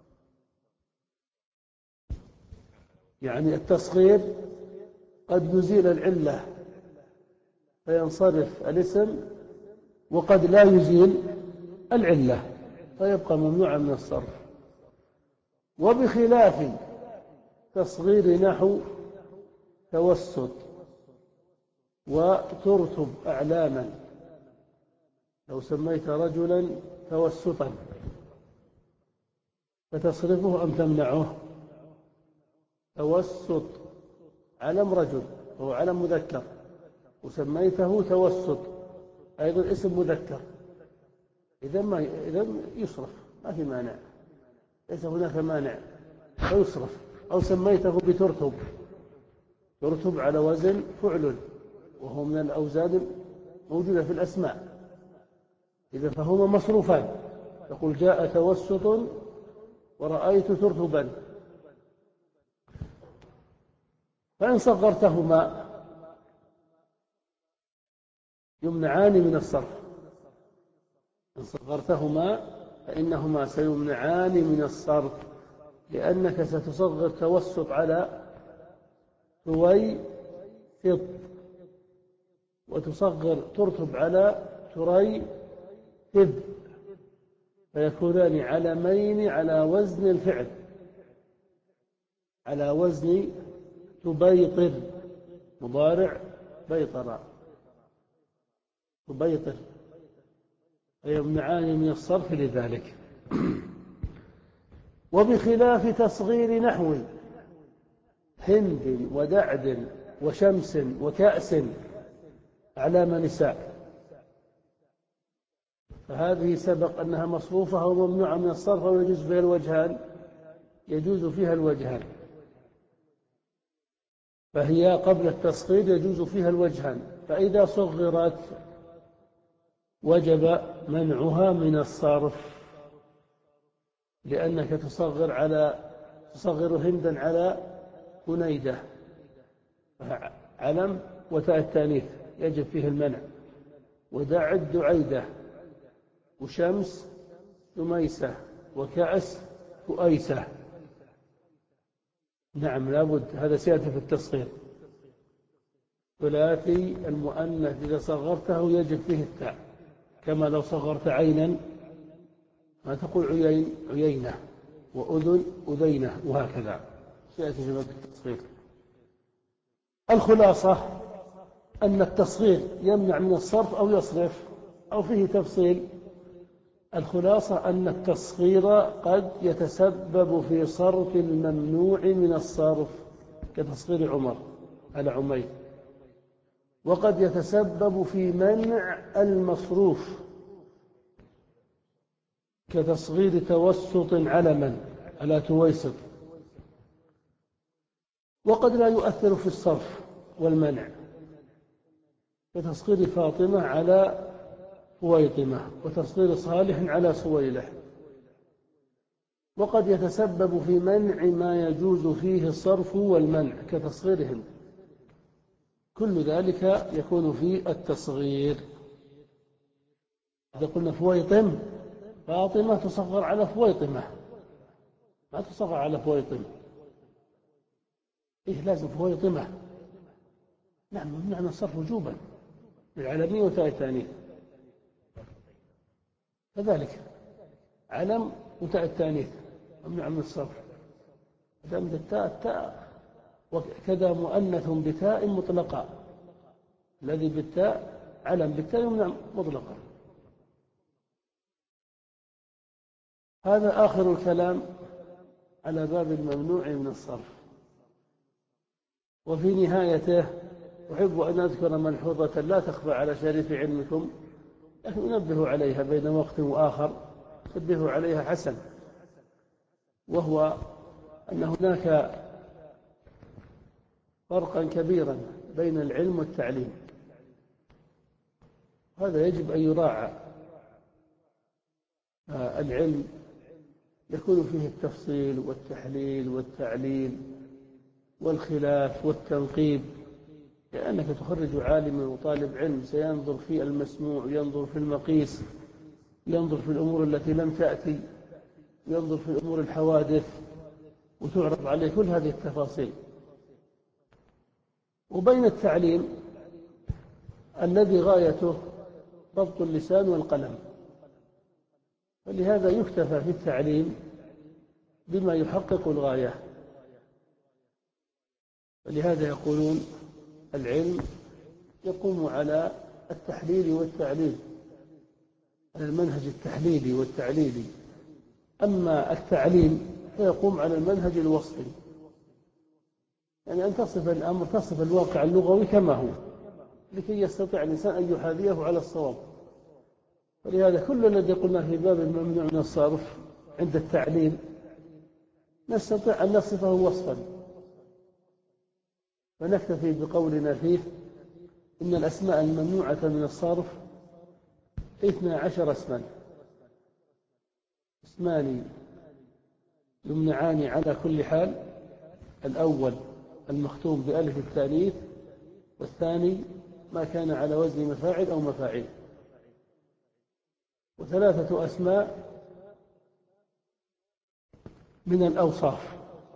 يعني التصغير قد يزيل العلة فينصرف الاسم، وقد لا يزيل العلة فيبقى ممنوعا من الصرف. وبخلاف تصغير نحو توسط وترتب أعلاما، لو سميت رجلا توسطا فتصرفه أم تمنعه؟ توسط علم رجل وهو علم مذكر وسميته توسط أيضا اسم مذكر، إذا ما إذا يصرف ما في مانع، ليس هناك مانع فيصرف. أو سميته بترتب، ترتب على وزن فعل وهو من الأوزان موجودة في الأسماء، إذا فهما مصروفان، تقول جاء توسط ورأيت ترتبا. فإن صغرتهما يمنعان من الصرف، إن صغرتهما فإنهما سيمنعان من الصرف، لأنك ستصغر توسط على تويسط وتصغر ترتب على تريتب، فيكونان علمين على وزن الفعل، على وزن تبيطر، مضارع بيطر تبيطر، فيمنعان من الصرف لذلك. وبخلاف تصغير نحو هند ودعد وشمس وكأس أعلام نساء، فهذه سبق أنها مصروفة وممنوعة من الصرف ويجوز فيها الوجهان، يجوز فيها الوجهان، فهي قبل التصغير يجوز فيها الوجهان، فإذا صغرت وجب منعها من الصرف، لأنك تصغر على تصغر هندا على هنيدة علم وتاء التانيث يجب فيه المنع، ودعد دعيدة وشمس شميسة وكأس كؤيسة. نعم لابد، هذا سيأتي في التصغير. ثلاثي المؤنث إذا صغرته يجب فيه التاء، كما لو صغرت عينا ما تقول عيين عيينة، وأذن أذينة، وهكذا سيأتي في التصغير. الخلاصة أن التصغير يمنع من الصرف أو يصرف أو فيه تفصيل. الخلاصة أن التصغير قد يتسبب في صرف الممنوع من الصرف كتصغير عمر على عمير، وقد يتسبب في منع المصروف كتصغير توسط علما على تويسط، وقد لا يؤثر في الصرف والمنع كتصغير فاطمة على فويطمة وتصغير صالح على سويلح، وقد يتسبب في منع ما يجوز فيه الصرف والمنع كتصغيرهم، كل ذلك يكون في التصغير. إذا قلنا فويطم فاطمة تصغر على فويطمة ما تصغر على فويطم، إيه لازم فويطمة. نعم ممنوع من الصرف وجوبا للعلمية وتاء التانيث، كذلك علم وتاء التانيث ممنوع من الصرف دام التاء التاء، وكذا مؤنث بتاء مطلقة، الذي بالتاء علم بالتاء يمنع مطلقا. هذا آخر الكلام على باب الممنوع من الصرف. وفي نهايته أحب أن أذكر ملحوظة لا تخفى على شريف علمكم، لكن أنبه عليها بين وقت وآخر، أنبه عليها حسن، وهو أن هناك فرقا كبيرا بين العلم والتعليم، هذا يجب أن يراعى. العلم يكون فيه التفصيل والتحليل والتعليل والخلاف والتنقيب، لأنك تخرج عالم وطالب علم سينظر في المسموع، ينظر في المقيس، ينظر في الأمور التي لم تأتي، ينظر في الأمور الحوادث، وتعرض عليه كل هذه التفاصيل. وبين التعليم الذي غايته ضبط اللسان والقلم. فلهذا يكتفى في التعليم بما يحقق الغاية. فلهذا يقولون العلم يقوم على التحليل والتعليل، على المنهج التحليلي والتعليلي. أما التعليم فيقوم على المنهج الوصفي، يعني أن تصف الأمر، تصف الواقع اللغوي كما هو، لكي يستطيع الإنسان أن يحاذيه على الصواب. ولهذا كل الذي قلنا في باب الممنوع من الصرف عند التعليل نستطيع أن نصفه وصفا، فنكتفي بقولنا فيه إن الأسماء الممنوعة من الصرف اثنا عشر اسما، اسمان يمنعان على كل حال: الأول المختوم بألف التأنيث، والثاني ما كان على وزن مفاعل أو مفاعيل. وثلاثة أسماء من الأوصاف،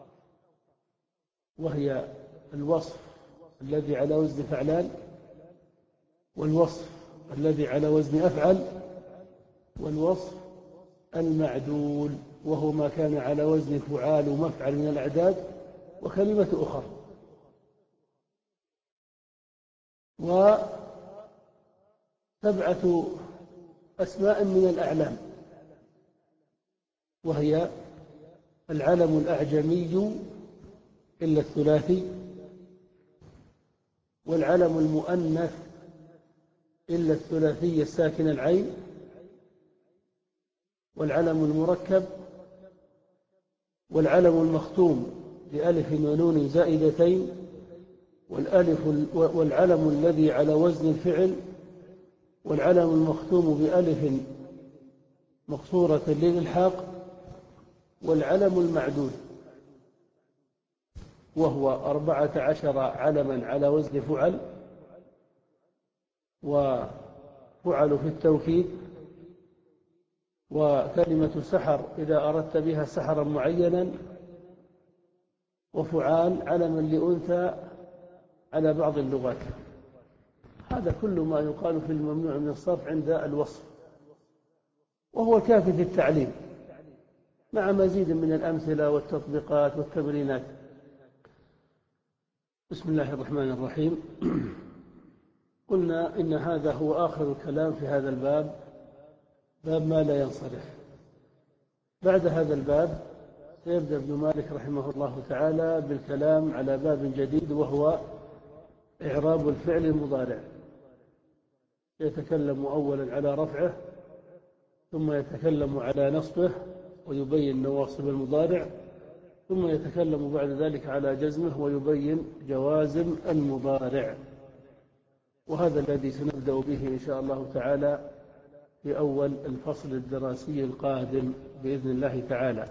وهي الوصف الذي على وزن فعلان، والوصف الذي على وزن أفعل، والوصف المعدول وهو ما كان على وزن فعال ومفعل من الأعداد وكلمة أخرى. وسبعة أسماء من الأعلام، وهي العلم الأعجمي إلا الثلاثي، والعلم المؤنث إلا الثلاثي الساكن العين، والعلم المركب، والعلم المختوم بألف ونون زائدتين، والألف والعلم الذي على وزن الفعل، والعلم المختوم بألف مقصورة للإلحاق، والعلم المعدول، وهو أربعة عشر علما على وزن فعل، وفعل في التوكيد، وكلمة سحر إذا أردت بها سحرا معينا، وفعال علما لأنثى على بعض اللغات. هذا كل ما يقال في الممنوع من الصرف عند الوصف، وهو الكافي في التعليم مع مزيد من الأمثلة والتطبيقات والتمرينات. بسم الله الرحمن الرحيم. قلنا إن هذا هو آخر الكلام في هذا الباب، باب ما لا ينصرف. بعد هذا الباب سيبدأ ابن مالك رحمه الله تعالى بالكلام على باب جديد، وهو إعراب الفعل المضارع. يتكلم أولا على رفعه، ثم يتكلم على نصبه ويبين نواصب المضارع، ثم يتكلم بعد ذلك على جزمه ويبين جوازم المضارع. وهذا الذي سنبدأ به إن شاء الله تعالى في أول الفصل الدراسي القادم بإذن الله تعالى.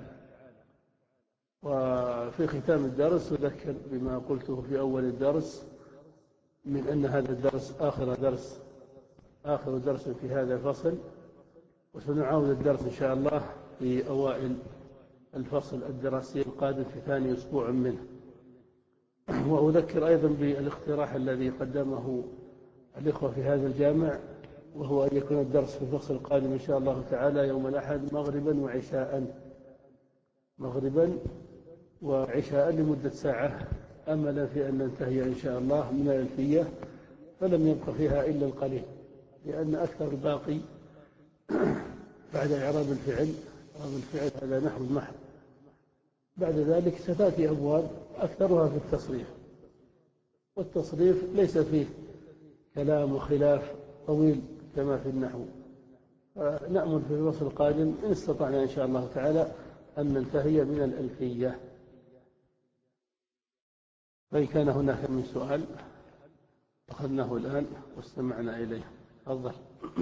وفي ختام الدرس أذكر بما قلته في أول الدرس من أن هذا الدرس آخر درس آخر درس في هذا الفصل، وسنعاود الدرس إن شاء الله في أوائل الفصل الدراسي القادم في ثاني أسبوع منه. وأذكر أيضا بالاقتراح الذي قدمه الإخوة في هذا الجامع، وهو أن يكون الدرس في الفصل القادم إن شاء الله تعالى يوم الأحد مغربا وعشاء، مغربا وعشاء لمدة ساعة، أملا في أن ننتهي إن شاء الله من الألفية، فلم يبق فيها إلا القليل، لأن أكثر الباقي بعد إعراب الفعل، إعراب الفعل هذا نحو المحض. بعد ذلك ستأتي أبواب أكثرها في التصريف، والتصريف ليس فيه كلام وخلاف طويل كما في النحو. نأمل في الفصل القادم إن استطعنا إن شاء الله تعالى أن ننتهي من الألفية. فإن كان هناك من سؤال أخذناه الآن واستمعنا إليه. تفضل.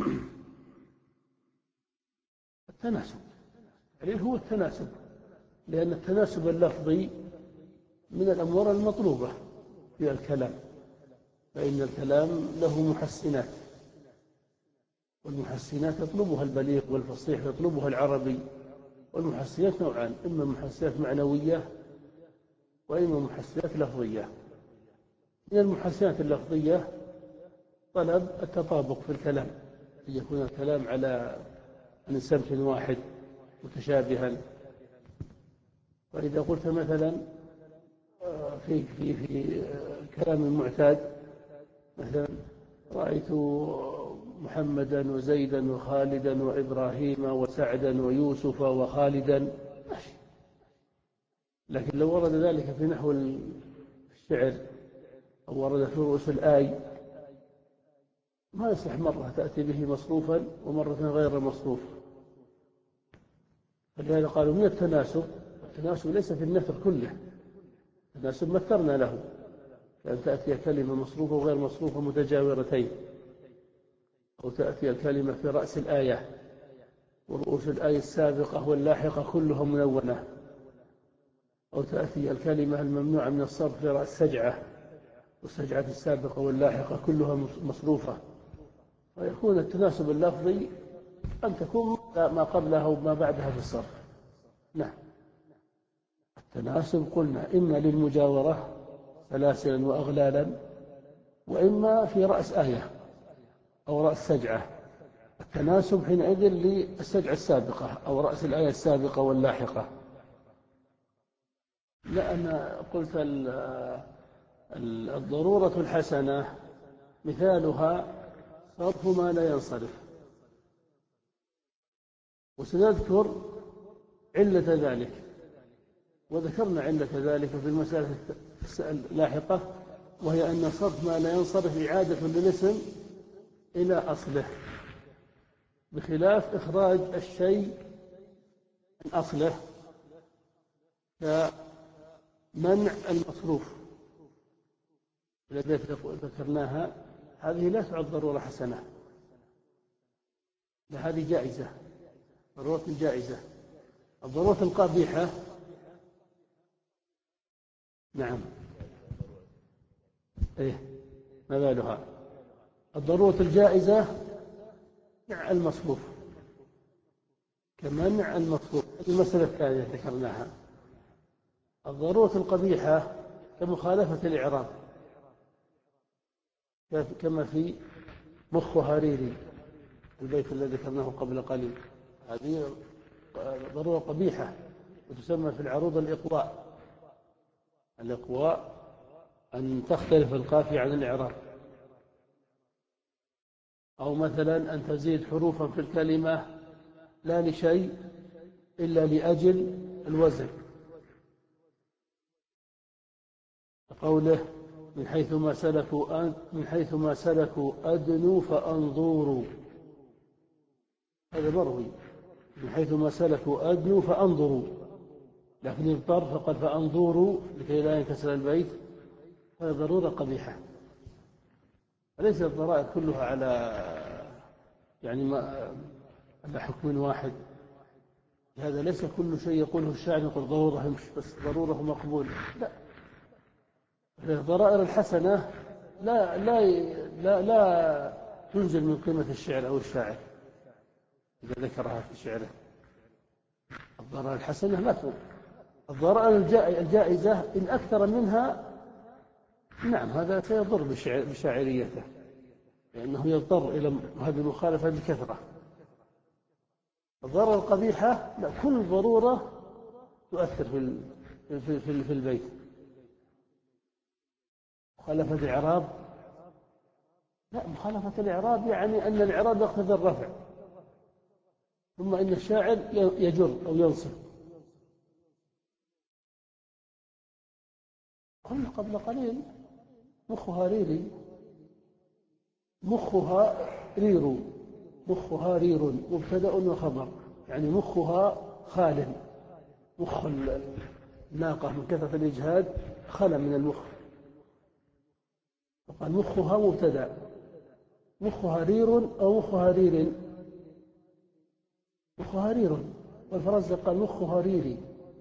التناسب يعني هو التناسب، لأن التناسب اللفظي من الأمور المطلوبة في الكلام، فإن الكلام له محسنات، والمحسنات يطلبها البليغ والفصيح يطلبها العربي. والمحسنات نوعان: إما محسنات معنوية وإما محسنات لفظية. من المحسنات اللفظية طلب التطابق في الكلام، أن يكون الكلام على من سمت واحد متشابها. وإذا قلت مثلا في في في الكلام المعتاد مثلا رأيت محمدا وزيدا وخالدا وإبراهيم وسعدا ويوسف وخالدا ماشي. لكن لو ورد ذلك في نحو الشعر أو ورد في رؤوس الآي ما يصح مرة تأتي به مصروفا ومرة غير مصروف. فلهذا قالوا من التناسب، التناسب ليس في النثر كله، التناسب مثرنا له، كأن تأتي كلمة مصروفة وغير مصروفة متجاورتين، أو تأتي الكلمة في رأس الآية ورؤوس الآية السابقة واللاحقة كلها منونة، أو تأتي الكلمة الممنوعة من الصرف في رأس سجعة والسجعة السابقة واللاحقة كلها مصروفة، ويكون التناسب اللفظي أن تكون ما قبلها وما بعدها في الصرف. نعم. التناسب قلنا إما للمجاورة سلاسلا وأغلالا، وإما في رأس آية أو رأس سجعة. التناسب حينئذ للسجعة السابقة أو رأس الآية السابقة واللاحقة. لا، أنا قلت الضرورة الحسنة مثالها صرف ما لا ينصرف، وسنذكر علة ذلك، وذكرنا علة ذلك في المسألة اللاحقة، وهي أن صرف ما لا ينصرف إعادة للاسم إلى أصله، بخلاف إخراج الشيء من أصله كمنع المصروف التي ذكرناها. هذه لا تعد ضرورة حسنة، هذه جائزة، ضرورة جائزة. الضرورة القبيحة نعم إيه ما بالها. الضرورة الجائزة منع المصروف كمنع المصروف، المسألة الثانية ذكرناها. الضرورة القبيحة كمخالفة الإعراب، كما في مخ هريري البيت الذي ذكرناه قبل قليل، هذه ضرورة قبيحة وتسمى في العروض الإقواء. الإقواء أن تختلف القافية عن الإعراب، أو مثلا أن تزيد حروفا في الكلمة لا لشيء إلا لأجل الوزن، قوله من حيث ما سلكوا من حيث ما سلكوا أدنوا فأنظروا، هذا مروي، من حيث ما سلكوا أدنوا فأنظروا، لكن اضطر فقال فأنظروا لكي لا ينكسر البيت، هذا ضرورة قبيحة. فليس الضرائر كلها على يعني ما على حكم واحد، هذا ليس كل شيء يقوله الشاعر يقول ضرورة مش بس ضرورة مقبول، لا. الضرائر الحسنة لا لا لا لا تنزل من قيمة الشعر أو الشاعر إذا ذكرها في شعره. الضرائر الحسنة لا تنزل. الضرائر الجائزة إن أكثر منها نعم هذا سيضر بشاعريته، لأنه يضطر إلى هذه المخالفة بكثرة. الضرر القبيحة لا، كل ضرورة تؤثر في في في, في البيت. مخالفة الإعراب لا، مخالفة الإعراب يعني أن الإعراب يقتضي الرفع، ثم إن الشاعر يجر أو ينصب. قلنا قبل قليل مخها ريري، مخها رير، مخها رير مبتدأ وخبر، يعني مخها خال، مخ الناقة من كثرة الإجهاد خلى من المخ، فقال مخها مبتدأ، مخها رير أو مخها رير، مخها رير، والفرزدق قال مخها ريري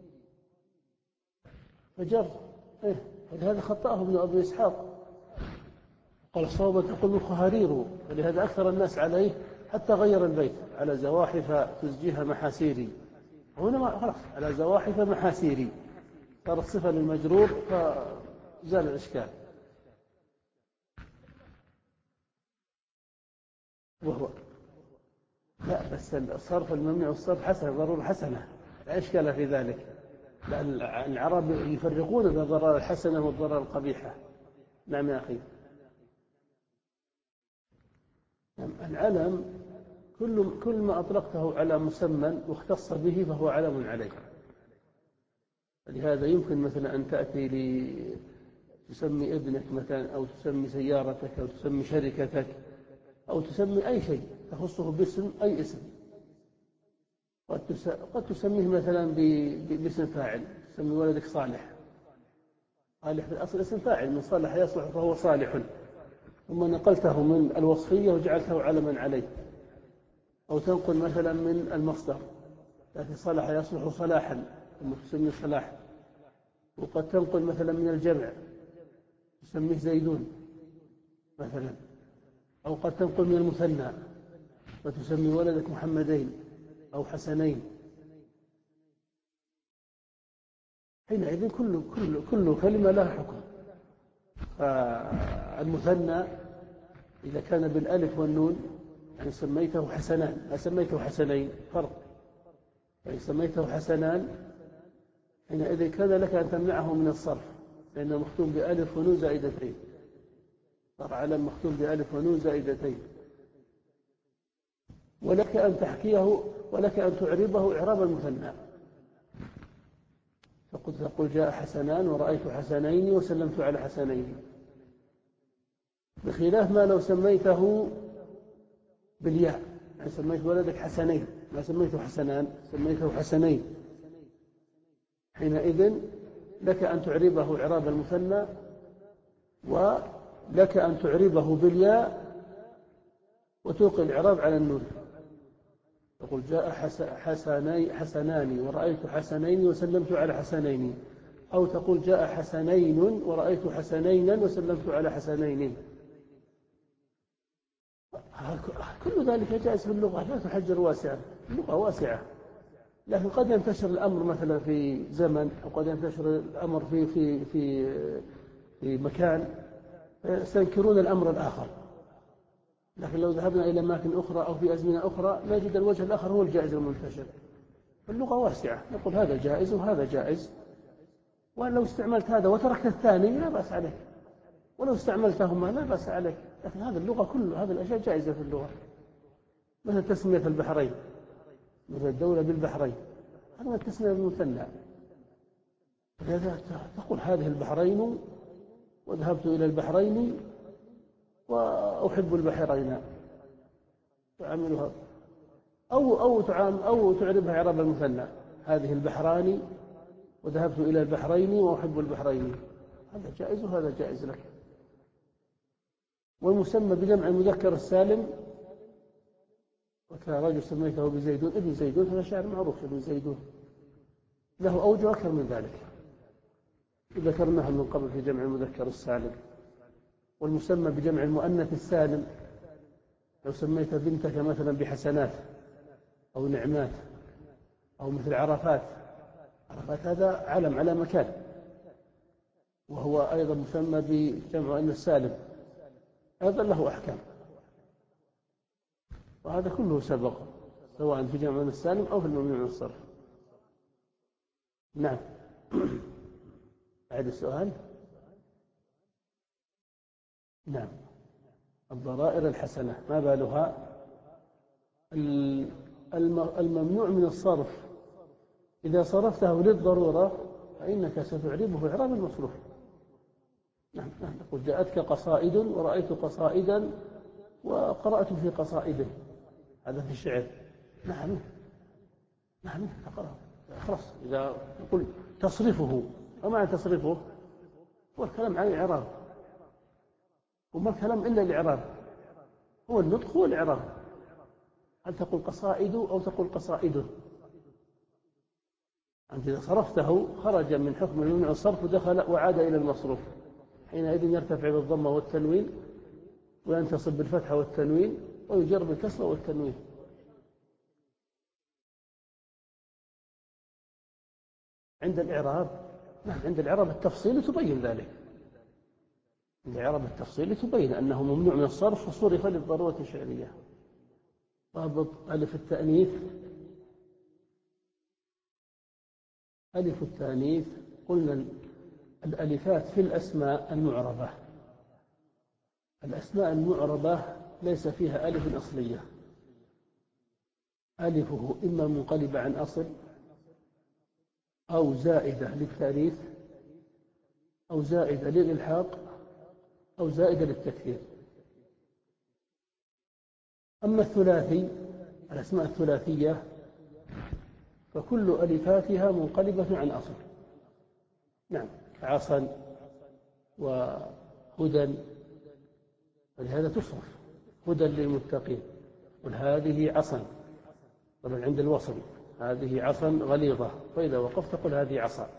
فجر إيه، فلهذا خطأه ابن أبي إسحاق، قال الصواب تقول مخها رير، فلهذا أكثر الناس عليه حتى غير البيت على زواحف تزجيها محاسيري، هنا ما خلاص على زواحف محاسيري صارت صفة للمجرور فزال الإشكال. وهو لا بس الصرف الممنوع الصرف حسنة ضرورة حسنة، لا إشكال في ذلك، لأن العرب يفرقون بين الضرر الحسنة والضرر القبيحة. نعم يا أخي. العلم كل كل ما أطلقته على مسمى واختص به فهو علم عليه. لهذا يمكن مثلا أن تأتي لتسمي ابنك مثلا، أو تسمي سيارتك، أو تسمي شركتك، أو تسمي أي شيء تخصه باسم، أي اسم. قد تسميه مثلا باسم فاعل، تسمي ولدك صالح. صالح في الأصل اسم فاعل، من صالح يصلح فهو صالح، ثم نقلته من الوصفية وجعلته علما عليه. أو تنقل مثلا من المصدر، لكن صلح يصلح صلاحا ثم تسميه صلاح. وقد تنقل مثلا من الجمع تسميه زيدون مثلا. أو قد تنقل من المثنى وتسمي ولدك محمدين أو حسنين. حينئذ كل كل كل كلمة لها حكم. فالمثنى إذا كان بالألف والنون يعني سميته حسنان، ما سميته حسنين، فرق. يعني سميته حسنان حينئذ كان لك أن تمنعه من الصرف، لأنه مختوم بألف ونون زائدتين، صار علم مختوم بألف ونون زائدتين. ولك أن تحكيه، ولك أن تعربه إعراب المثنى. فقلت تقول جاء حسنان ورأيت حسنين وسلمت على حسنين، بخلاف ما لو سميته بالياء، يعني سميت ولدك حسنين، ما سميته حسنان، سميته حسنين. حينئذ لك أن تعربه إعراب المثنى، ولك أن تعربه بالياء وتوقي الإعراب على النون. تقول جاء حسني حسنان ورأيت حسنين وسلمت على حسنين، أو تقول جاء حسنين ورأيت حسنينا وسلمت على حسنين. كل ذلك جائز في اللغة، لا تحجر واسعة، اللغة واسعة. لكن قد ينتشر الأمر مثلا في زمن، أو قد ينتشر الأمر في في في في مكان سينكرون الأمر الآخر. لكن لو ذهبنا إلى أماكن أخرى أو في أزمنة أخرى نجد الوجه الآخر هو الجائز المنتشر. اللغة واسعة، نقول هذا جائز وهذا جائز، ولو استعملت هذا وتركت الثاني لا بأس عليك، ولو استعملتهما لا بأس عليك. لكن هذه اللغة كل هذه الأشياء جائزة في اللغة. مثل تسمية البحرين، مثل الدولة بالبحرين، هذا التسمية المثنى. تقول هذه البحرين وذهبت إلى البحرين وأحب البحرين، تعاملها أو أو تعامل أو تعربها إعراب المثنى، هذه البحران وذهبت إلى البحرين وأحب البحرين. هذا جائز وهذا جائز لك. والمسمى بجمع المذكر السالم، وكان رجل سميته بزيدون، ابن زيدون، هذا شاعر معروف ابن زيدون، له أوجه أكثر من ذلك ذكرناها من قبل في جمع المذكر السالم. والمسمى بجمع المؤنث السالم، لو سميت بنتك مثلا بحسنات أو نعمات أو مثل عرفات، عرفات هذا علم على مكان، وهو أيضا مسمى بجمع مؤنث سالم، هذا له أحكام. وهذا كله سبق سواء في جمع مؤنث سالم أو في الممنوع من الصرف. نعم. أعد السؤال. نعم. الضرائر الحسنة ما بالها؟ الممنوع من الصرف إذا صرفته للضرورة فإنك ستعربه إعراب المصروف. نعم. نقول جاءتك قصائد ورأيت قصائدا وقرأت في قصائده، هذا في الشعر. نعم نعم تقرأ خلاص. إذا نقول تصرفه، وما معنى تصرفه؟ هو الكلام عن الإعراب، وما الكلام إلا الإعراب، هو النطق هو الإعراب. هل تقول قصائد أو تقول قصائده؟ أنت إذا صرفته خرج من حكم الممنوع الصرف ودخل وعاد إلى المصروف، حينئذ يرتفع بالضمة والتنوين وينتصب بالفتحة والتنوين ويجر بالكسرة والتنوين. عند الإعراب، نعم عند الإعراب التفصيل تبين ذلك، عند الإعراب التفصيل تبين أنه ممنوع من الصرف وصرف للضرورة الشعرية. ضابط ألف التأنيث. ألف التأنيث قلنا الألفات في الأسماء المعربة، الأسماء المعربة ليس فيها ألف أصلية، ألفه إما منقلبة عن أصل أو زائدة للتأنيث أو زائدة للإلحاق أو زائدة للتكثير. أما الثلاثي، الأسماء الثلاثية فكل ألفاتها منقلبة عن أصل. نعم، عصا وهدى، ولهذا تصرف هدى للمتقين. قل هذه عصا، طبعا عند الوصل هذه عصا غليظة، فإذا وقفت قل هذه عصا.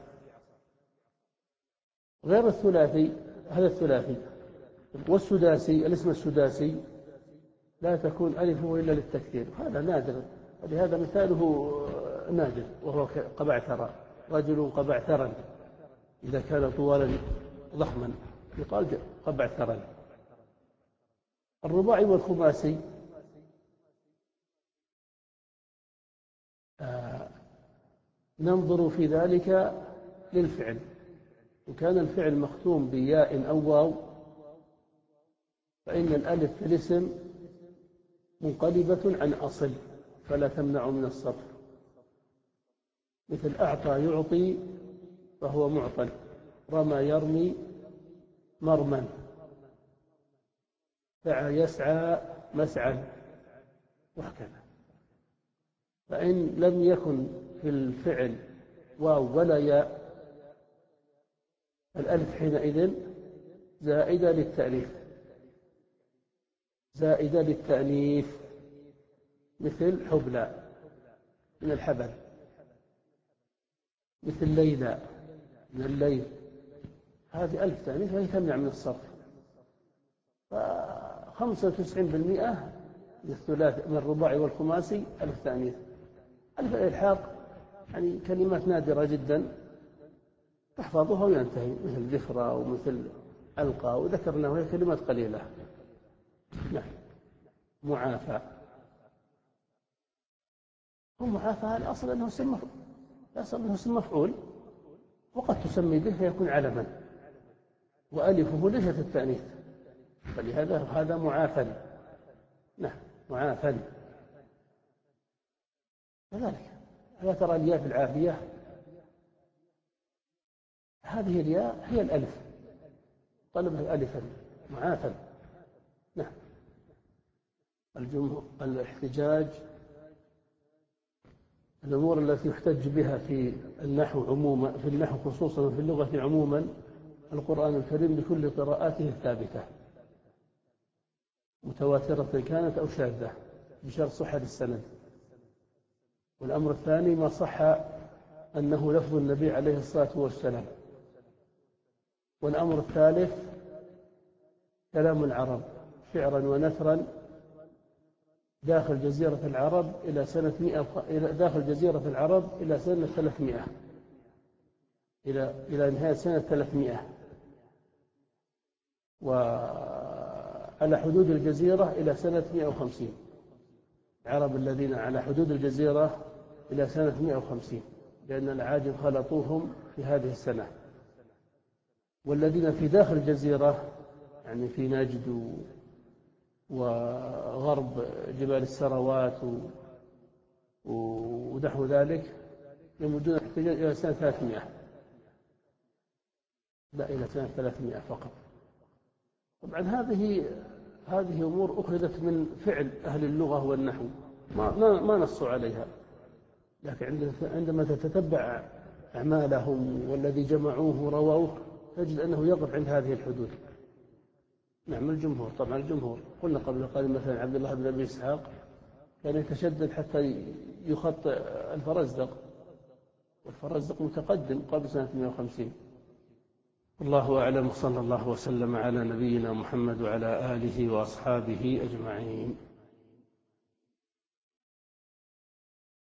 غير الثلاثي، هذا الثلاثي. والسداسي، الاسم السداسي لا تكون ألفه إلا للتكثير، هذا نادر، ولهذا مثاله نادر، وهو قبعثرة، رجل قبعثرا، إذا كان طوالا ضخما يقال قبعثرا. الرباعي والخماسي آه ننظر في ذلك للفعل، إن كان الفعل مختوم بياء أو واو فإن الألف في الاسم منقلبة عن أصل فلا تمنع من الصرف، مثل أعطى يعطي فهو معطى، رمى يرمي مرما، سعى يسعى مسعى، وهكذا. فإن لم يكن في الفعل واو ولا ياء الألف حينئذ زائدة للتأنيث، زائدة للتأنيث، مثل حبلى من الحبل، مثل ليلى من الليل، هذه ألف تأنيث وهي تمنع من الصرف. فخمسة وتسعين بالمئة من الثلاث من الرباعي والخماسي ألف تأنيث. ألف الإلحاق يعني كلمات نادرة جدا تحفظها وينتهي، مثل ذفرة ومثل ألقى، وذكرنا وهي كلمات قليلة. نعم. معافى، ومعافى الأصل أنه اسم مفعول، الأصل أنه اسم مفعول، وقد تسمي به فيكون علما، وألفه ليست التأنيث، فلهذا هذا معافى. نعم، معافى. كذلك ألا ترى الياء في العافية، هذه الياء هي الألف، طلبها ألفا، معافى. نعم. الجمهور، الاحتجاج، الأمور التي يحتج بها في النحو عموما، في النحو خصوصا وفي اللغة عموما، القرآن الكريم بكل قراءاته الثابتة متواترة كانت أو شاذة بشرط صحة السند. والأمر الثاني ما صح أنه لفظ النبي عليه الصلاة والسلام. والأمر الثالث كلام العرب شعرا ونثرا داخل جزيرة العرب إلى سنة مئة، داخل جزيرة العرب إلى سنة ثلاثمائة، إلى إلى نهاية سنة ثلاثمائة، وعلى حدود الجزيرة إلى سنة مئة وخمسين. العرب الذين على حدود الجزيرة إلى سنة مئة وخمسين، لأن العاجم خلطوهم في هذه السنة. والذين في داخل الجزيرة يعني في نجد وغرب جبال السروات ونحو ذلك يمدون الاحتجاج إلى سنة ثلاثمائة، لا إلى سنة ثلاثمائة فقط. طبعا هذه هذه أمور أخذت من فعل أهل اللغة والنحو، ما ما نصوا عليها، لكن عندما تتتبع أعمالهم والذي جمعوه ورووه تجد أنه يقف عند هذه الحدود. نعم. الجمهور، طبعا الجمهور قلنا قبل قليل مثلا عبد الله بن أبي إسحاق كان يتشدد حتى يخطئ الفرزدق، والفرزدق متقدم قبل سنة مئة وخمسين. الله أعلم، صلى الله وسلم على نبينا محمد وعلى آله وأصحابه أجمعين.